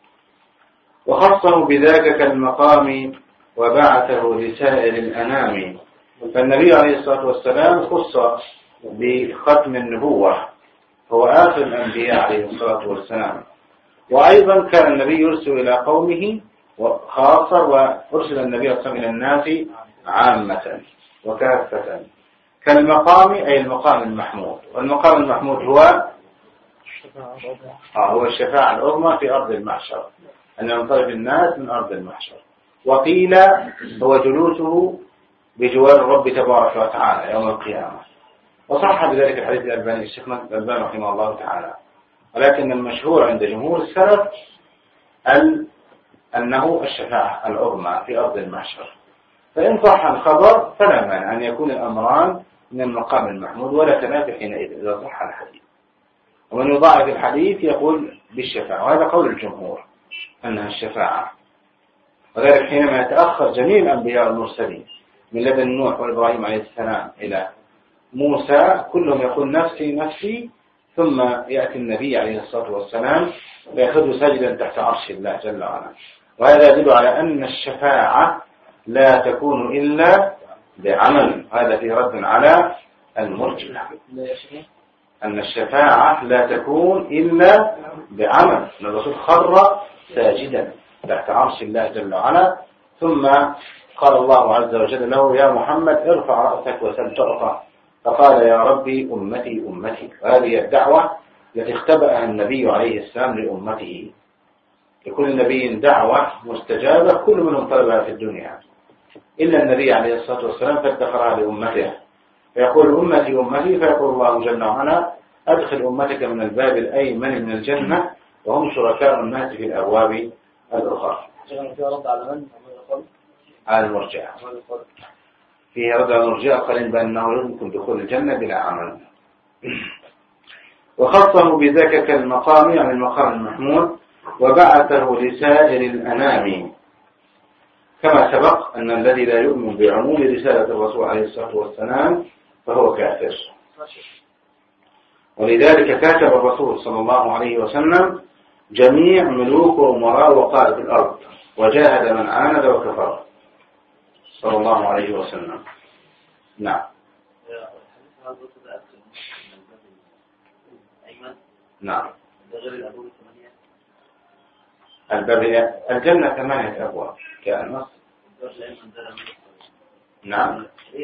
وخصه بذاك كالمقام وبعثه لسائر الأنام. فالنبي عليه الصلاة والسلام خص بختم النبوة، هو آخر الأنبياء عليه الصلاة والسلام. وأيضا كان النبي يرسل إلى قومه خاصة، وأرسل النبي صلى الله عليه وسلم إلى الناس عامة وكافة. كالمقام أي المقام المحمود، والمقام المحمود هو آه هو الشفاعة العظمى في أرض المحشر، أن ينطلق الناس من أرض المحشر. وقيل هو جلوسه بجوار الرب تبارك وتعالى يوم القيامة. وصح بذلك الحديث الألباني الشيخ الألباني رحمه الله تعالى. ولكن المشهور عند جمهور السلف أنه الشفاعة العظمى في أرض المحشر. فإن صح الخبر فلا مانع أن يكون الأمران من المقام المحمود ولا تنافي حينئذ إذا صح الحديث. ومن يضاعف الحديث يقول بالشفاعة، وهذا قول الجمهور أنها الشفاعة. وذلك حينما يتأخر جميع الأنبياء المرسلين من لدن نوح وإبراهيم عليه السلام إلى موسى كلهم يقول نفسي نفسي، ثم يأتي النبي عليه الصلاة والسلام ويأخذ سجدا تحت عرش الله جل وعلا. وهذا يدل على أن الشفاعة لا تكون إلا بعمل. هذا في رد على المرجئة أن الشفاعة لا تكون إلا بعمل. الرسول خر ساجدا تحت عرش الله جل وعلا، ثم قال الله عز وجل له يا محمد ارفع رأسك وسل تعطى، فقال يا ربي أمتي أمتي. وهذه الدعوة التي اختبأها النبي عليه السلام لأمته. لكل نبي دعوة مستجابة كل منهم طلبها في الدنيا، إلا النبي عليه الصلاة والسلام فادخرها لأمته، فيقول أمتي أمتي، فيقول الله جل وعلا أدخل أمتك من الباب الأيمن من الجنة وهم شركاء الناس في الأبواب الأخرى. على المرجئة فيه رد على المرجئة قال بأنه يمكن دخول الجنة بلا عمل. وخصه بذاك كالمقام يعني المقام المحمود، وبعثه لسائر الأنام. كما سبق أن الذي لا يؤمن بعموم رسالة الرسول عليه الصلاة والسلام فهو كافر. ولذلك كاتب الرسول صلى الله عليه وسلم جميع ملوك وأمراء وقائد الأرض، وجاهد من عاند وكفر صلى الله عليه وسلم. نعم نعم الباب الجنة ثمانية أبواب كان نص. نعم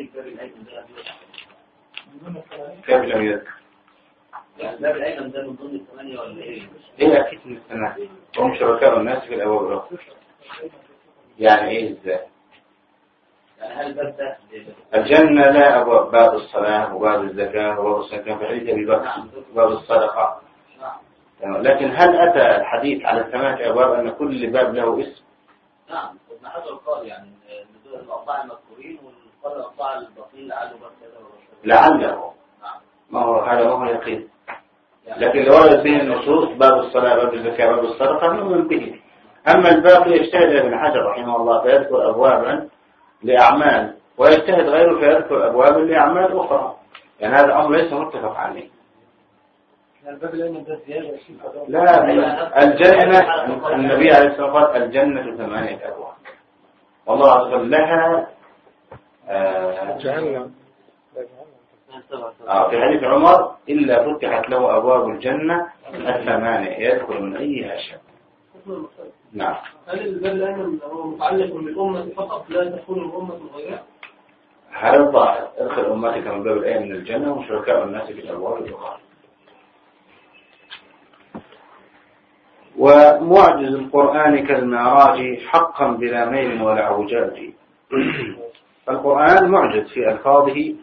كيف لم يذكر؟ يعني الباب الأيمن ده من ضمن الثمانية ولا إيه؟ إيه أكيد من الثمانية، هم شركاء الناس في الأبواب الأخرى. يعني إيه إزاي؟ يعني هل الباب ده الجنة لا أبواب، باب الصلاة وباب الزكاة وباب الصلاة في حديث أبي بكر وباب الصدقة. نعم. لكن هل أتى الحديث على الثمانية أبواب أن كل باب له اسم؟ نعم. ابن حجر قال يعني دول الأربعة المذكورين والقال الأربعة الباقيين لعله باب كذا لعله. نعم. ما هو هذا ما هو يقين. لكن لو ورد به النصوص باب الصلاة باب الزكاة باب الصدقة نؤمن به. أما الباقي يجتهد ابن حجر رحمه الله فيذكر أبوابا لأعمال، ويجتهد غيره فيذكر أبوابا لأعمال أخرى. يعني هذا أمر ليس متفق عليه. لا الجنة النبي عليه الصلاة والسلام قال الجنة ثمانية أبواب، والله عز وجل لها جهنم آه في حديث عمر إلا فتحت له أبواب الجنة الثمانية يدخل من أيها شاء. نعم. هل الباب الأيمن هو متعلق بالأمة فقط لا تكون الأمة غيرها؟ هذا الظاهر، ادخل أمتك من باب الأيمن من الجنة وشركاء الناس في الأبواب الأخرى. ومعجز القرآن كالمعراج حقا بلا ميل ولا اعوجاج. القرآن معجز في ألفاظه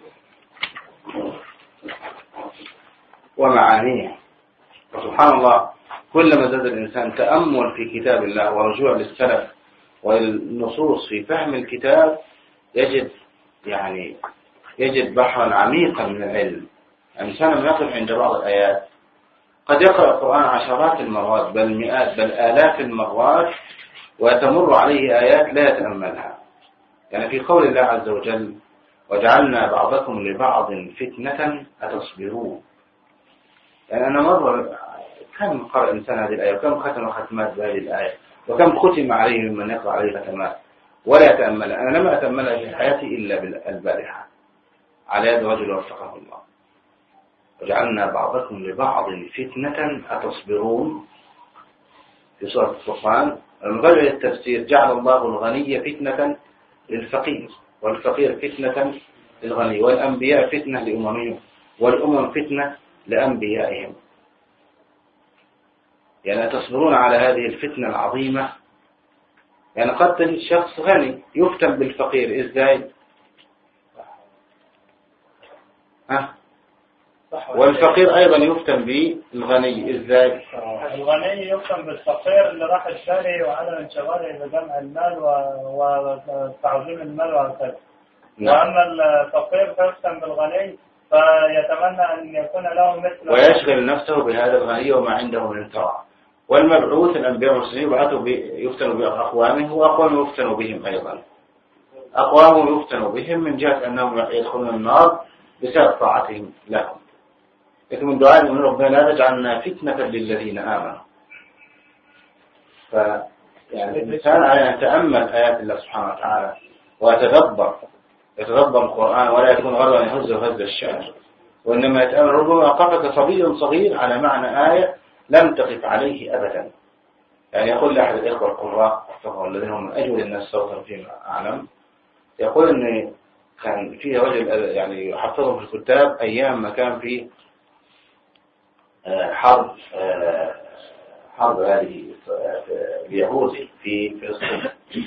ومعانيه، وسبحان الله كلما زاد الإنسان تأمل في كتاب الله ورجوع للسلف والنصوص في فهم الكتاب يجد يعني يجد بحرا عميقا من العلم. الإنسان لما يقف عند بعض الآيات قد يقرأ القرآن عشرات المرات بل مئات بل آلاف المرات وتمر عليه آيات لا يتأملها. يعني في قول الله عز وجل وجعلنا بعضكم لبعض فتنة أتصبرون، يعني أنا مرة كم قرأ الإنسان هذه الآية وكم ختم ختمات بهذه الآية وكم ختم عليه ممن يقرأ عليه ختمات ولا يتأملها. أنا لم أتأملها في حياتي إلا بالبارحة على يد رجل وفقه الله. وجعلنا بعضكم لبعض فتنة أتصبرون في سورة الفرقان. المرجع التفسير جعل الله الغني فتنة للفقير والفقير فتنة للغني والأنبياء فتنة لأممهم والأمم فتنة لأنبيائهم. يعني تصبرون على هذه الفتنة العظيمة. يعني قد تجد شخص غني يفتن بالفقير إزاي؟ ها؟ والفقير أيضا يفتن بالغني إزاي؟ الغني يفتن بالفقير اللي راح الشارع وعدم انشغاله بجمع المال وتعظيم المال وهكذا. وأما الفقير فيفتن بالغني فيتمنى أن يكون له مثل ويشغل نفسه بهذا الغني وما عنده من ثراء. والمبعوث الأنبياء والمرسلين يبعثوا يفتنوا بأقوامه وأقوام يفتنوا بهم أيضا. أقوام يفتنوا بهم من جهة أنهم يدخلون النار بسبب طاعتهم لهم. لكن من دعاء من ربنا لا تجعلنا فتنة للذين آمنوا. ف يعني الإنسان على أن يتأمل آيات الله سبحانه وتعالى ويتدبر يتدبر القرآن ولا يكون غرضا يهز وهز الشعر، وإنما يتأمل. ربما قفك صبي صغير على معنى آية لم تقف عليه أبدا. يعني يقول لأحد الإخوة القراء الذين هم من أجود الناس صوتا فيما أعلم، يقول أن كان فيه رجل يعني يحفظهم في الكتاب أيام ما كان في حرب حرب هذه اليهود في فلسطين،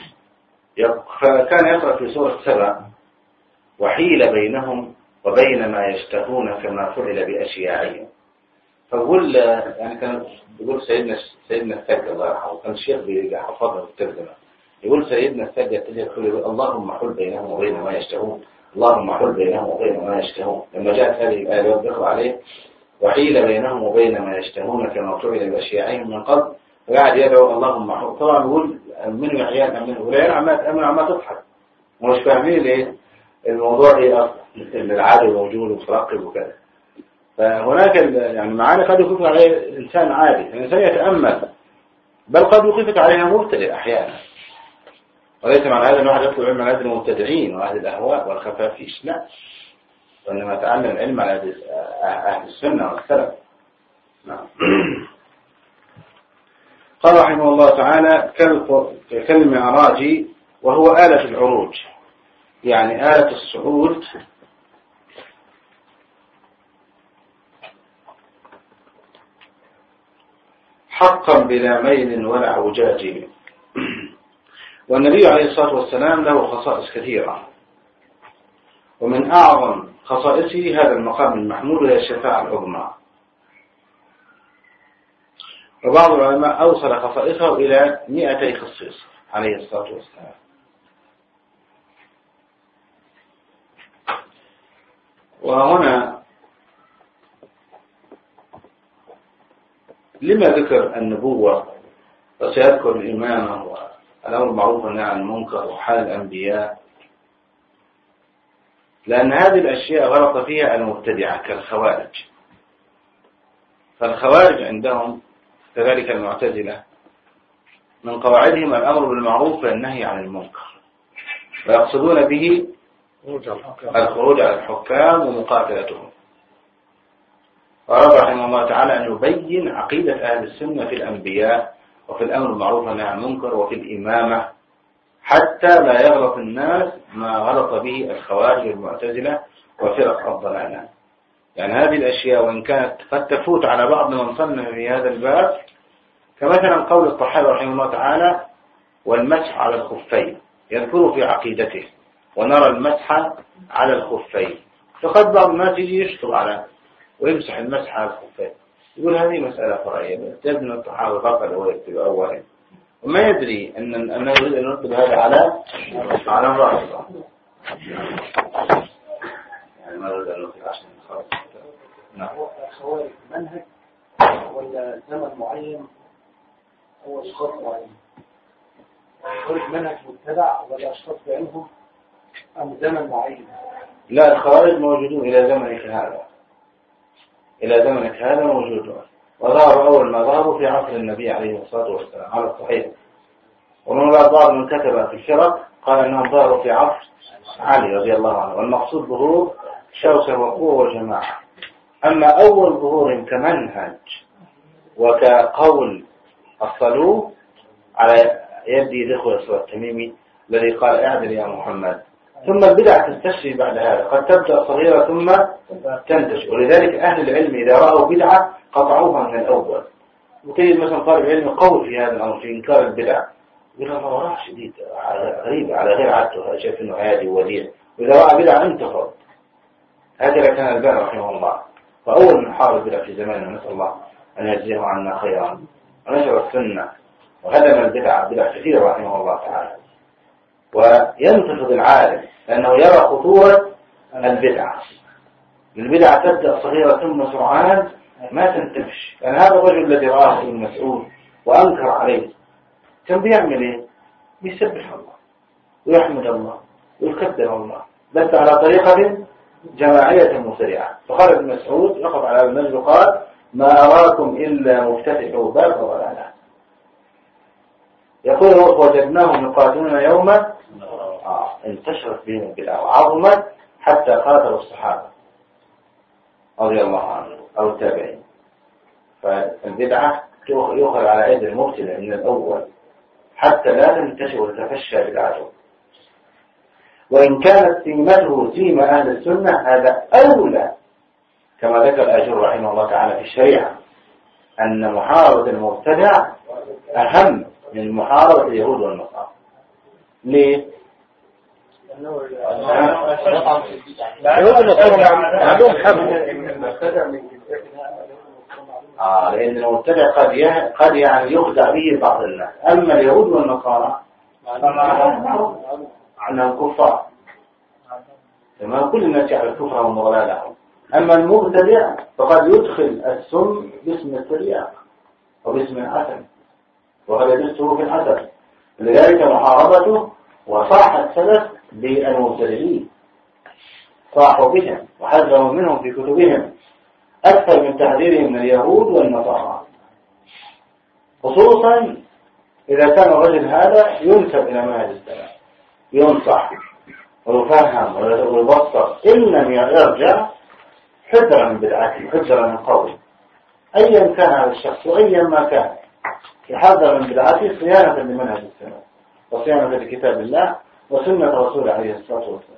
فكان يقرأ في سورة سبع وحيل بينهم وبين ما يشتهون كما فعل بأشياعهم. فقول يعني كان يقول سيدنا سيدنا السجد الله يرحمه كان الشيخ بيرجع حفظه الترجمة، يقول سيدنا السجد تجد يقول اللهم حل بينهم وبين ما يشتهون اللهم حل بينهم وبين ما يشتهون. لما جاءت هذه الآية يقرأ عليه وحيل بينهم وبين ما يشتهون كما فعل بأشياعهم من قبل، وقاعد يدعو اللهم حل. طبعا يقول من يحيان منه ولا عمات أمن عمات تضحك ومش فاهمين ليه الموضوع ايه اصلا ان العادي موجود ومترقب وكذا. فهناك يعني معانا قد يخفق عليه انسان عادي، الانسان يتامل، بل قد يخفق عليها مبتدئ احيانا. وليس معنى هذا ان واحد يطلب علم على هذه المبتدعين واهل الاهواء والخفافيش، لا، وانما تعلم العلم على اهل السنه والسلف. نعم. قال رحمه الله تعالى كالمعراج وهو آلة العروج، يعني آلة الصعود حقا بلا ميل ولا اعوجاج. والنبي عليه الصلاة والسلام له خصائص كثيرة، ومن أعظم خصائصه هذا المقام المحمود وهي الشفاعة العظمى. وبعض العلماء أوصل خصائصه إلى مئتي خصيص عليه الصلاة والسلام. وهنا لما ذكر النبوة وسيذكر الإمامة والأمر بالمعروف والنهي عن المنكر وحال الأنبياء؟ لأن هذه الأشياء غلط فيها المبتدعة كالخوارج. فالخوارج عندهم كذلك المعتزلة من قواعدهم الأمر بالمعروف والنهي عن المنكر، ويقصدون به الخروج على الحكام ومقاتلتهم. وأراد رحمه الله تعالى أن يبين عقيدة أهل السنة في الأنبياء وفي الأمر بالمعروف والنهي عن المنكر وفي الإمامة، حتى لا يغلط الناس ما غلط به الخوارج والمعتزلة وفرق الضلالة. يعني هذه الأشياء وإن كانت قد تفوت على بعض من صنف في هذا الباب، كمثلا قول الطحاوي رحمه الله تعالى والمسح على الخفين، يذكر في عقيدته ونرى المسح على الخفين. فقد بعض الناس يجي يشطب على ويمسح المسح على الخفين، يقول هذه مسألة فرعية، ابن الطحاوي فقط هو يكتب أولا وما يدري أن أنه يريد أن يرتب هذا على على الرأس. يعني ما يريد أن يرتب عشان خلاص. نعم. خوارج منهج ولا زمن معين أو أشخاص معين؟ خوارج منهج متبع ولا أشخاص بعينهم أم زمن معين؟ لا، الخوارج موجودون إلى زمنك هذا، إلى زمنك هذا موجودون، وظهروا أول ما ظهروا في عصر النبي عليه الصلاة والسلام على الصحيح. ومن بعض من كتب في الشرق قال أنهم ظهروا في عصر علي رضي الله عنه، والمقصود ظهور شوكة وقوة وجماعة. أما أول ظهور كمنهج وكقول الصلو على يد ذخوة الصلاة التميمي الذي قال اعدل يا محمد، ثم البدع تستشري بعد هذا، قد تبدأ صغيرة ثم تنتشر. ولذلك أهل العلم إذا رأوا بدعة قطعوها من الأول. وتجد مثلا طالب علم قوي في هذا الأمر في إنكار البدع، يقول هذا وراء شديد غريب على غير عادته، شايف إنه هادي وديع، وإذا رأى بدعة انتفض. هكذا كان الباني رحمه الله، فأول من حارب البدع في زماننا نسأل الله أن يجزيه عنا خيرا، ونشر السنة وهدم البدع بدع كثيرة رحمه الله تعالى. وينتفض العالم لأنه يرى خطورة البدعة. البدعة تبدأ صغيرة ثم سرعان ما تنتفش. يعني هذا الرجل الذي رآه ابن مسعود وأنكر عليه كان بيعمل إيه؟ بيسبح الله ويحمد الله ويقدر الله، بس على طريقة جماعية مسرعة. فقال ابن مسعود يقف على المجد وقال ما أراكم إلا مفتتحوا باب ضلالة. يقول وجدناهم يقاتلون يوما آه. انتشرت بهم البدع وعظمت حتى قاتلوا الصحابة رضي الله عنهم أو التابعين. فالبدعة يؤخذ على يد المبتدع من الأول حتى لا تنتشر وتتفشى بدعته. وإن كانت سيمته سيم أهل السنة هذا أولى، كما ذكر الأجر رحمه الله تعالى في الشريعة أن محاربة المبتدع أهم من محاربة اليهود والنصارى. ليه؟ اليهود والنصارى عندهم حمل. آه لأن المبتدع قد قد يعني يخدع به بعض الناس. أما اليهود والنصارى عنهم كفار، تمام، كل الناس يعرف كفرهم وضلالهم. أما المبتدع فقد يدخل السم باسم الترياق وباسم الحسن وقد يدسه في الحسن. لذلك محاربته وصاح السلف بالمبتدعين، صاحوا بهم وحذروا منهم في كتبهم أكثر من تحذيرهم من اليهود والنصارى، خصوصا إذا كان الرجل هذا ينسب إلى منهج السلف، ينصح ويفهم ويبصر، إن لم يرجع حذرا من بدعته حذرا من قوله أيا كان هذا الشخص وأيا ما كان. يحذر من بدعته صيانة لمنهج السلف وصيانة لكتاب الله وسنة رسول عليه الصلاة والسلام.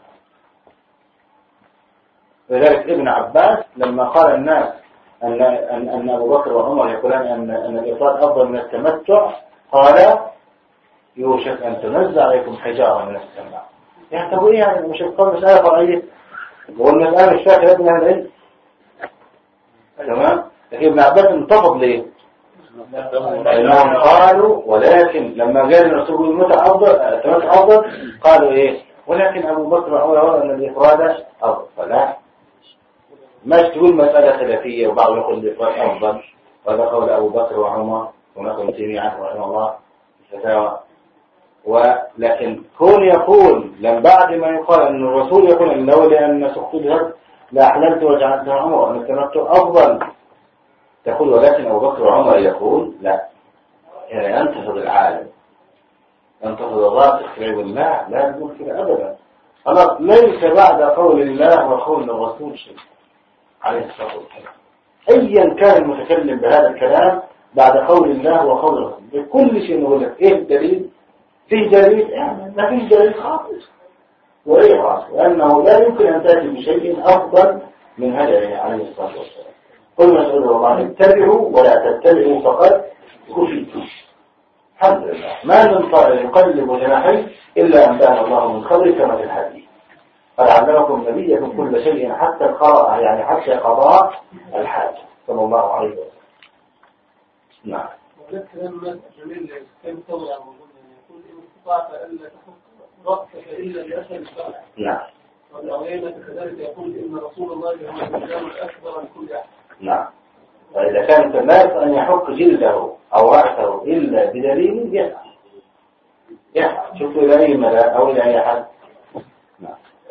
ولذلك ابن عباس لما قال الناس أن, أن, أن أبو بكر وعمر يقولان أن, أن الإفراد أفضل من التمتع قال يوشك أن تنزع عليكم حجارة من السماء. يعني طب إيه يعني مش القول مسألة فرعية والمسألة مش فاكرة ابن أهل العلم تمام. لكن ابن عباس انتفض ليه؟ لأنهم قالوا ولكن لما قال الرسول المتع أفضل التمتع أفضل قالوا إيه ولكن أبو بكر وعمر أن الإفراد أفضل. فلا ما تقول مسألة خلافية وبعض يقول الإفراد أفضل وهذا قول أبو بكر وعمر ونقل تيمية عنه رحمه الله الفتاوى. ولكن كون يقول لم بعد ما يقال أن الرسول يقول أن لو لأن سقط الهد لا أحللت وجعلتها عمر أن التمتع أفضل تقول ولكن أبو بكر وعمر يقول لا يعني ينتفض العالم ينتفض الراسخ في علم الله لا يمكن أبدا. خلاص ليس بعد قول الله وقول الرسول شيء عليه الصلاة والسلام أيا كان المتكلم بهذا الكلام بعد قول الله وقول الرسول بكل شيء نقول لك إيه الدليل؟ فيه دليل يعني ما فيه دليل خالص وإيه خالص لأنه لا يمكن أن تأتي بشيء أفضل من هذا عليه الصلاة والسلام. كل ما سأل الله اتبعوا ولا تتبعوا فقد كفيتم. الحمد لله ما نقلب جناحيه إلا أن بان الله من خبر كما في الحديث قد علمكم نبيكم كل شيء حتى القراءة يعني حتى قضاء الحاجة صلى الله عليه وسلم. نعم. وذلك كلام جميل كان طوي عن موضوع يقول إن استطعت ألا تحط رأسك إلا بأسر الشرع. نعم. والعلماء كذلك يقول إن رسول الله هو الإسلام الأكبر من كل أحد. نعم. فإذا كانت الناس أن يحك جلده أو رأسه إلا بدليل يفعل يفعل شوفوا إلى أي مدى أو إلى أي حد. نعم.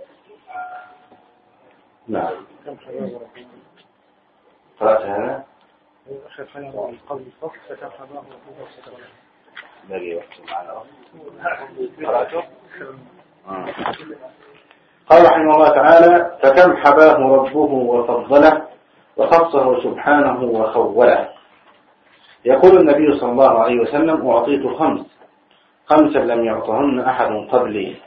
نعم. قرأت هذا؟ باقي وقت معنا. قرأته؟ قال رحمه الله تعالى فكم حباه ربه وفضله وخصه سبحانه وخوله. يقول النبي صلى الله عليه وسلم أعطيت خمس خمسا لم يعطهن أحد قبلي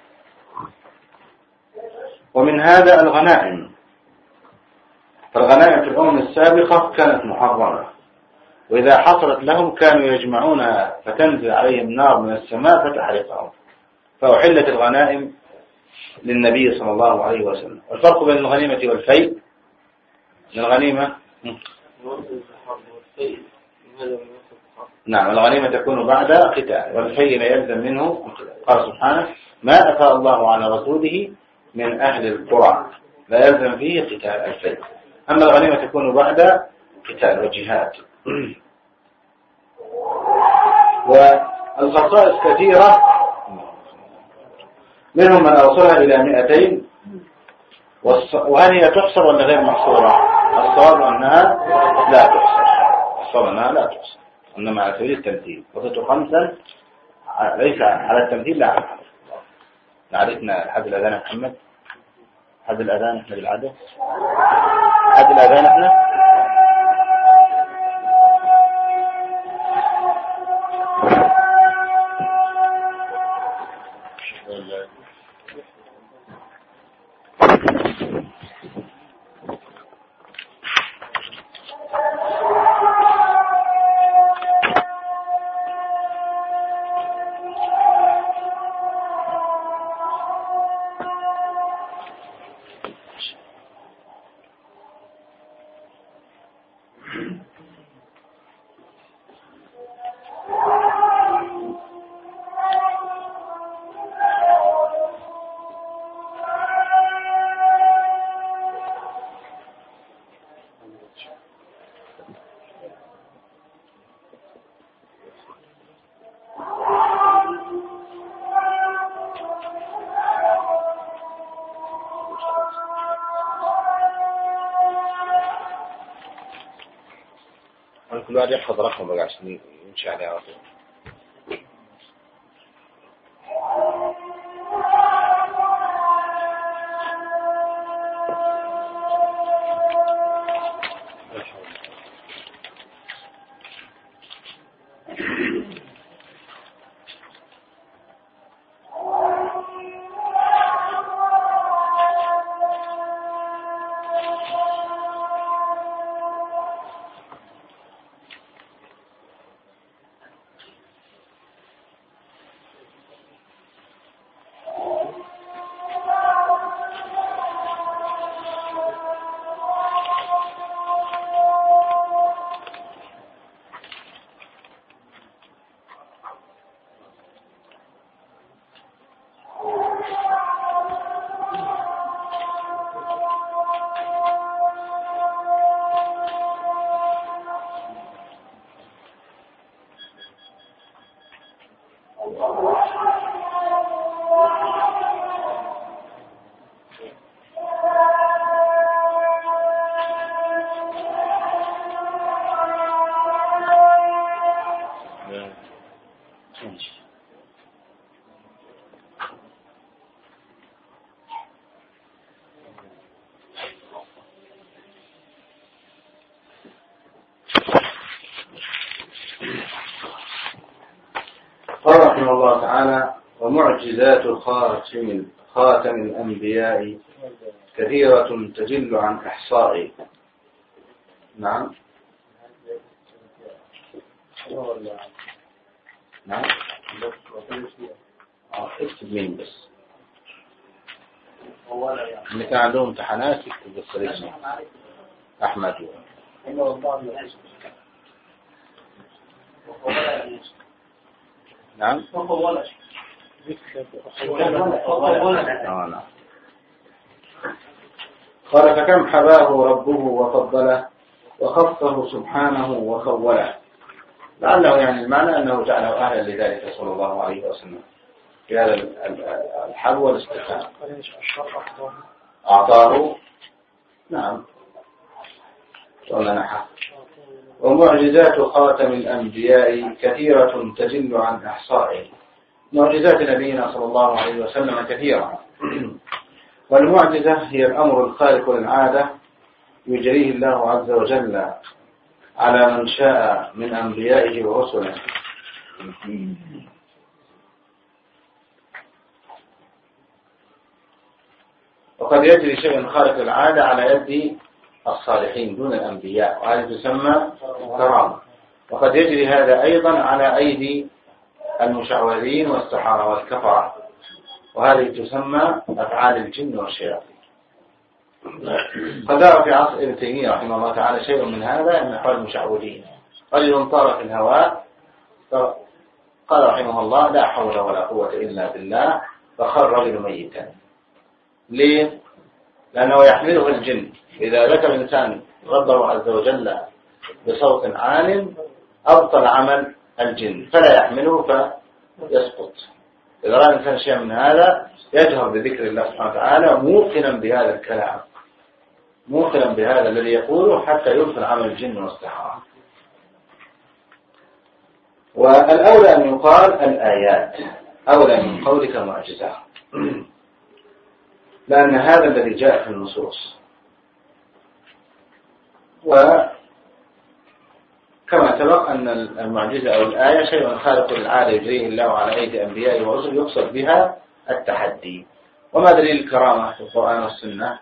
ومن هذا الغنائم. فالغنائم في الأمم السابقة كانت محرمة وإذا حصلت لهم كانوا يجمعونها فتنزل عليهم نار من السماء فتحرقهم فأحلت الغنائم للنبي صلى الله عليه وسلم. والفرق بين الغنيمة والفيء الغنيمة نعم الغنيمة تكون بعد قتال والفيء لا يلزم منه. قال سبحانه ما أفاء الله على رسوله من أهل القرى لا يلزم فيه قتال الفيء. أما الغنيمة تكون بعد قتال وجهاد. والخصائص كثيرة منهم من أوصلها إلى مئتين وهل هي تحصر ولا غير محصورة؟ الصواب أنها لا تحصر الصواب أنها لا تحصر إنما على سبيل التمثيل. وضعت خمسا ليس على التمثيل لا على الحصر. نعرفنا حد الأذان يا محمد حد الأذان احنا بالعادة حد الأذان احنا كل واحد يحفظ رقم بقى عشان يمشي عليه على طول. ومعجزات خاتم خاتم الأنبياء كثيرة تجل عن إحصاء. نعم نعم اكتب مين بس اللي كان عندهم امتحانات يكتب بس أحمد نعم قال فكم حباه ربه وفضله وخصه سبحانه وخوله. لعله يعني المعنى أنه جعله أهلا لذلك صلى الله عليه وسلم في هذا الحب والاستقامة. أعطاه نعم نحن. ومعجزات خاتم الأنبياء كثيرة تجل عن إحصائه. معجزات نبينا صلى الله عليه وسلم كثيرة، والمعجزة هي الأمر الخارق للعادة يجريه الله عز وجل على من شاء من أنبيائه ورسله. وقد يجري شيء خارق للعادة على يد الصالحين دون الأنبياء، وهذه تسمى كرامة. وقد يجري هذا أيضا على أيدي المشعوذين والسحرة والكفرة، وهذه تسمى أفعال الجن والشياطين. قد في عصر ابن تيمية رحمه الله تعالى شيء من هذا من أحوال المشعوذين. رجل طار في الهواء قال رحمه الله لا حول ولا قوة إلا بالله، فخر رجل ميتا. ليه؟ لأنه يحمله الجن. إذا ذكر الإنسان ربه عز وجل بصوت عال أبطل عمل الجن فلا يحمله فيسقط. إذا رأى الإنسان شيء من هذا يجهر بذكر الله سبحانه وتعالى موقنا بهذا الكلام، موقنا بهذا الذي يقوله حتى يبطل عمل الجن والسحرة. والأولى أن يقال الآيات أولى من قولك معجزة، لأن هذا الذي جاء في النصوص. وكما سبق أن المعجزة أو الآية شيء خارق للعادة يجريه الله على أيدي أنبيائه ورسله يقصد بها التحدي. وما دليل الكرامة في القرآن والسنة؟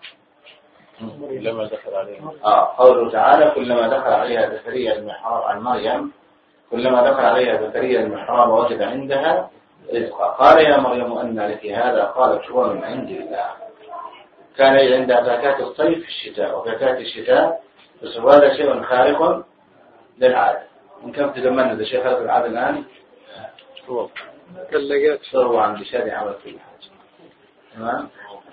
كلما دخل عليها آه قوله تعالى كلما دخل عليها زكريا المحراب عن مريم كلما دخل عليها زكريا المحراب وجد عندها رزقا قال يا مريم أن لك هذا؟ قالت هو من عند الله. كان عندها زكاة الصيف في الشتاء وزكاة الشتاء، بس هذا شيء خارق للعادة. من كم تزمنا هذا شيء خارق للعادة الآن؟ هو كلاجات صاروا عن بشاري عمل كل حاجة. تمام؟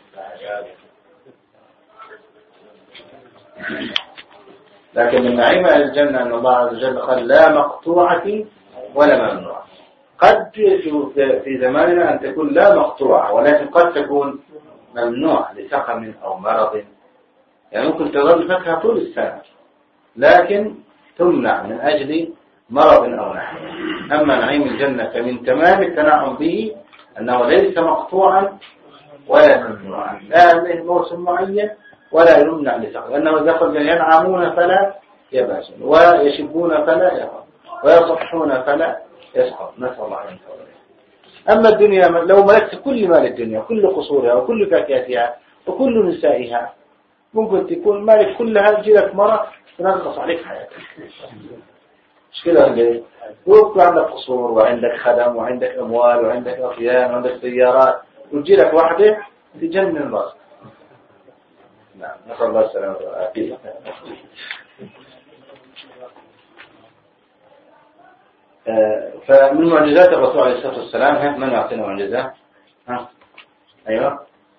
لكن من نعيم الجنة أن الله عز وجل قال لا مقطوعة ولا ممنوعة. قد في زماننا أن تكون لا مقطوعة، ولكن قد تكون ممنوع لسقم أو مرض. يعني ممكن تظل فاكهة طول السنة لكن تمنع من أجل مرض أو نحو. أما نعيم الجنة فمن تمام التنعم به أنه ليس مقطوعا ولا ممنوعا، لا له موسم معين ولا يمنع لسقم، لأنه دخل ينعمون فلا يبأسون ويشبون فلا يرون ويصحون فلا يسقط. نسأل الله أن يتوفقنا. أما الدنيا لو ملكت كل مال الدنيا كل قصورها وكل فاكهتها وكل نسائها ممكن تكون مالك كلها تجيلك مرة تنقص عليك حياتك. مش كده ليه؟ ويكون عندك قصور وعندك خدم وعندك أموال وعندك أخيان وعندك سيارات وتجيلك واحدة تجنن راسك. نعم نسأل الله السلامة والعافية. فمن معجزات الرسول عليه الصلاة والسلام من يعطينا معجزة؟ ها أيوة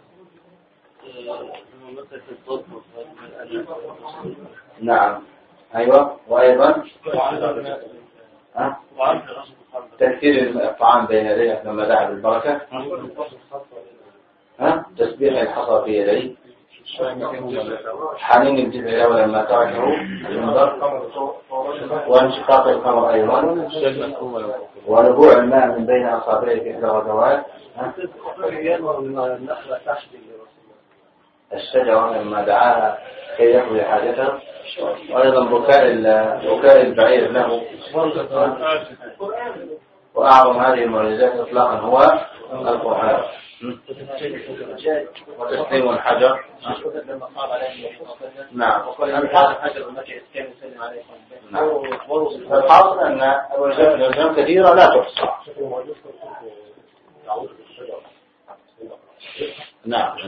نعم أيوة وأيضا ها تكثير الطعام بين يديه لما دعا بالبركة، ها تسبيح الحصى في يديه، حنين الجذع له لما تركه المنظر، وانشقاق القمر أيضا، ونبوع الماء من بين أصابعه في إحدى الغزوات، الشجرة لما دعاها كي يقضي حاجته، وأيضا بكاء بكاء البعير له. وأعظم هذه المعجزات إطلاقا هو القرآن وتسليم الحجر. نعم. الحاصل أن الأجسام كثيرة لا تحصى. نعم.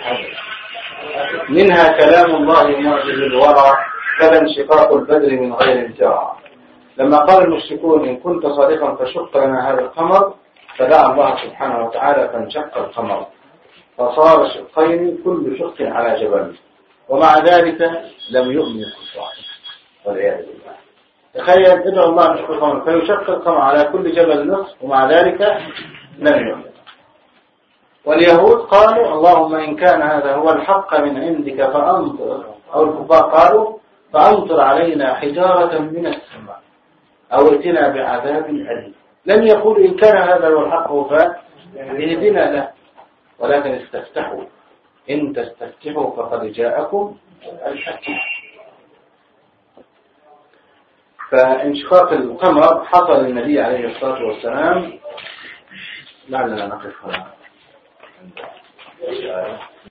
منها كلام الله معجز الورى كذا انشقاق البدر من غير انتهاء. لما قال المشركون إن كنت صادقا فشق لنا هذا القمر فدعا الله سبحانه وتعالى فانشق القمر فصار شقين كل شق على جبل، ومع ذلك لم يؤمن الكفار والعياذ بالله. تخيل ادعو الله انشق القمر فيشق القمر على كل جبل نصف ومع ذلك لم يؤمن. واليهود قالوا اللهم إن كان هذا هو الحق من عندك فأمطر، أو الكفار قالوا فأمطر علينا حجارة من السماء أو ائتنا بعذاب أليم. لم يقولوا إن كان هذا هو الحق فاهدنا له، ولكن استفتحوا إن تستفتحوا فقد جاءكم الحق. فانشقاق القمر حصل للنبي عليه الصلاة والسلام. لعلنا نقف هنا.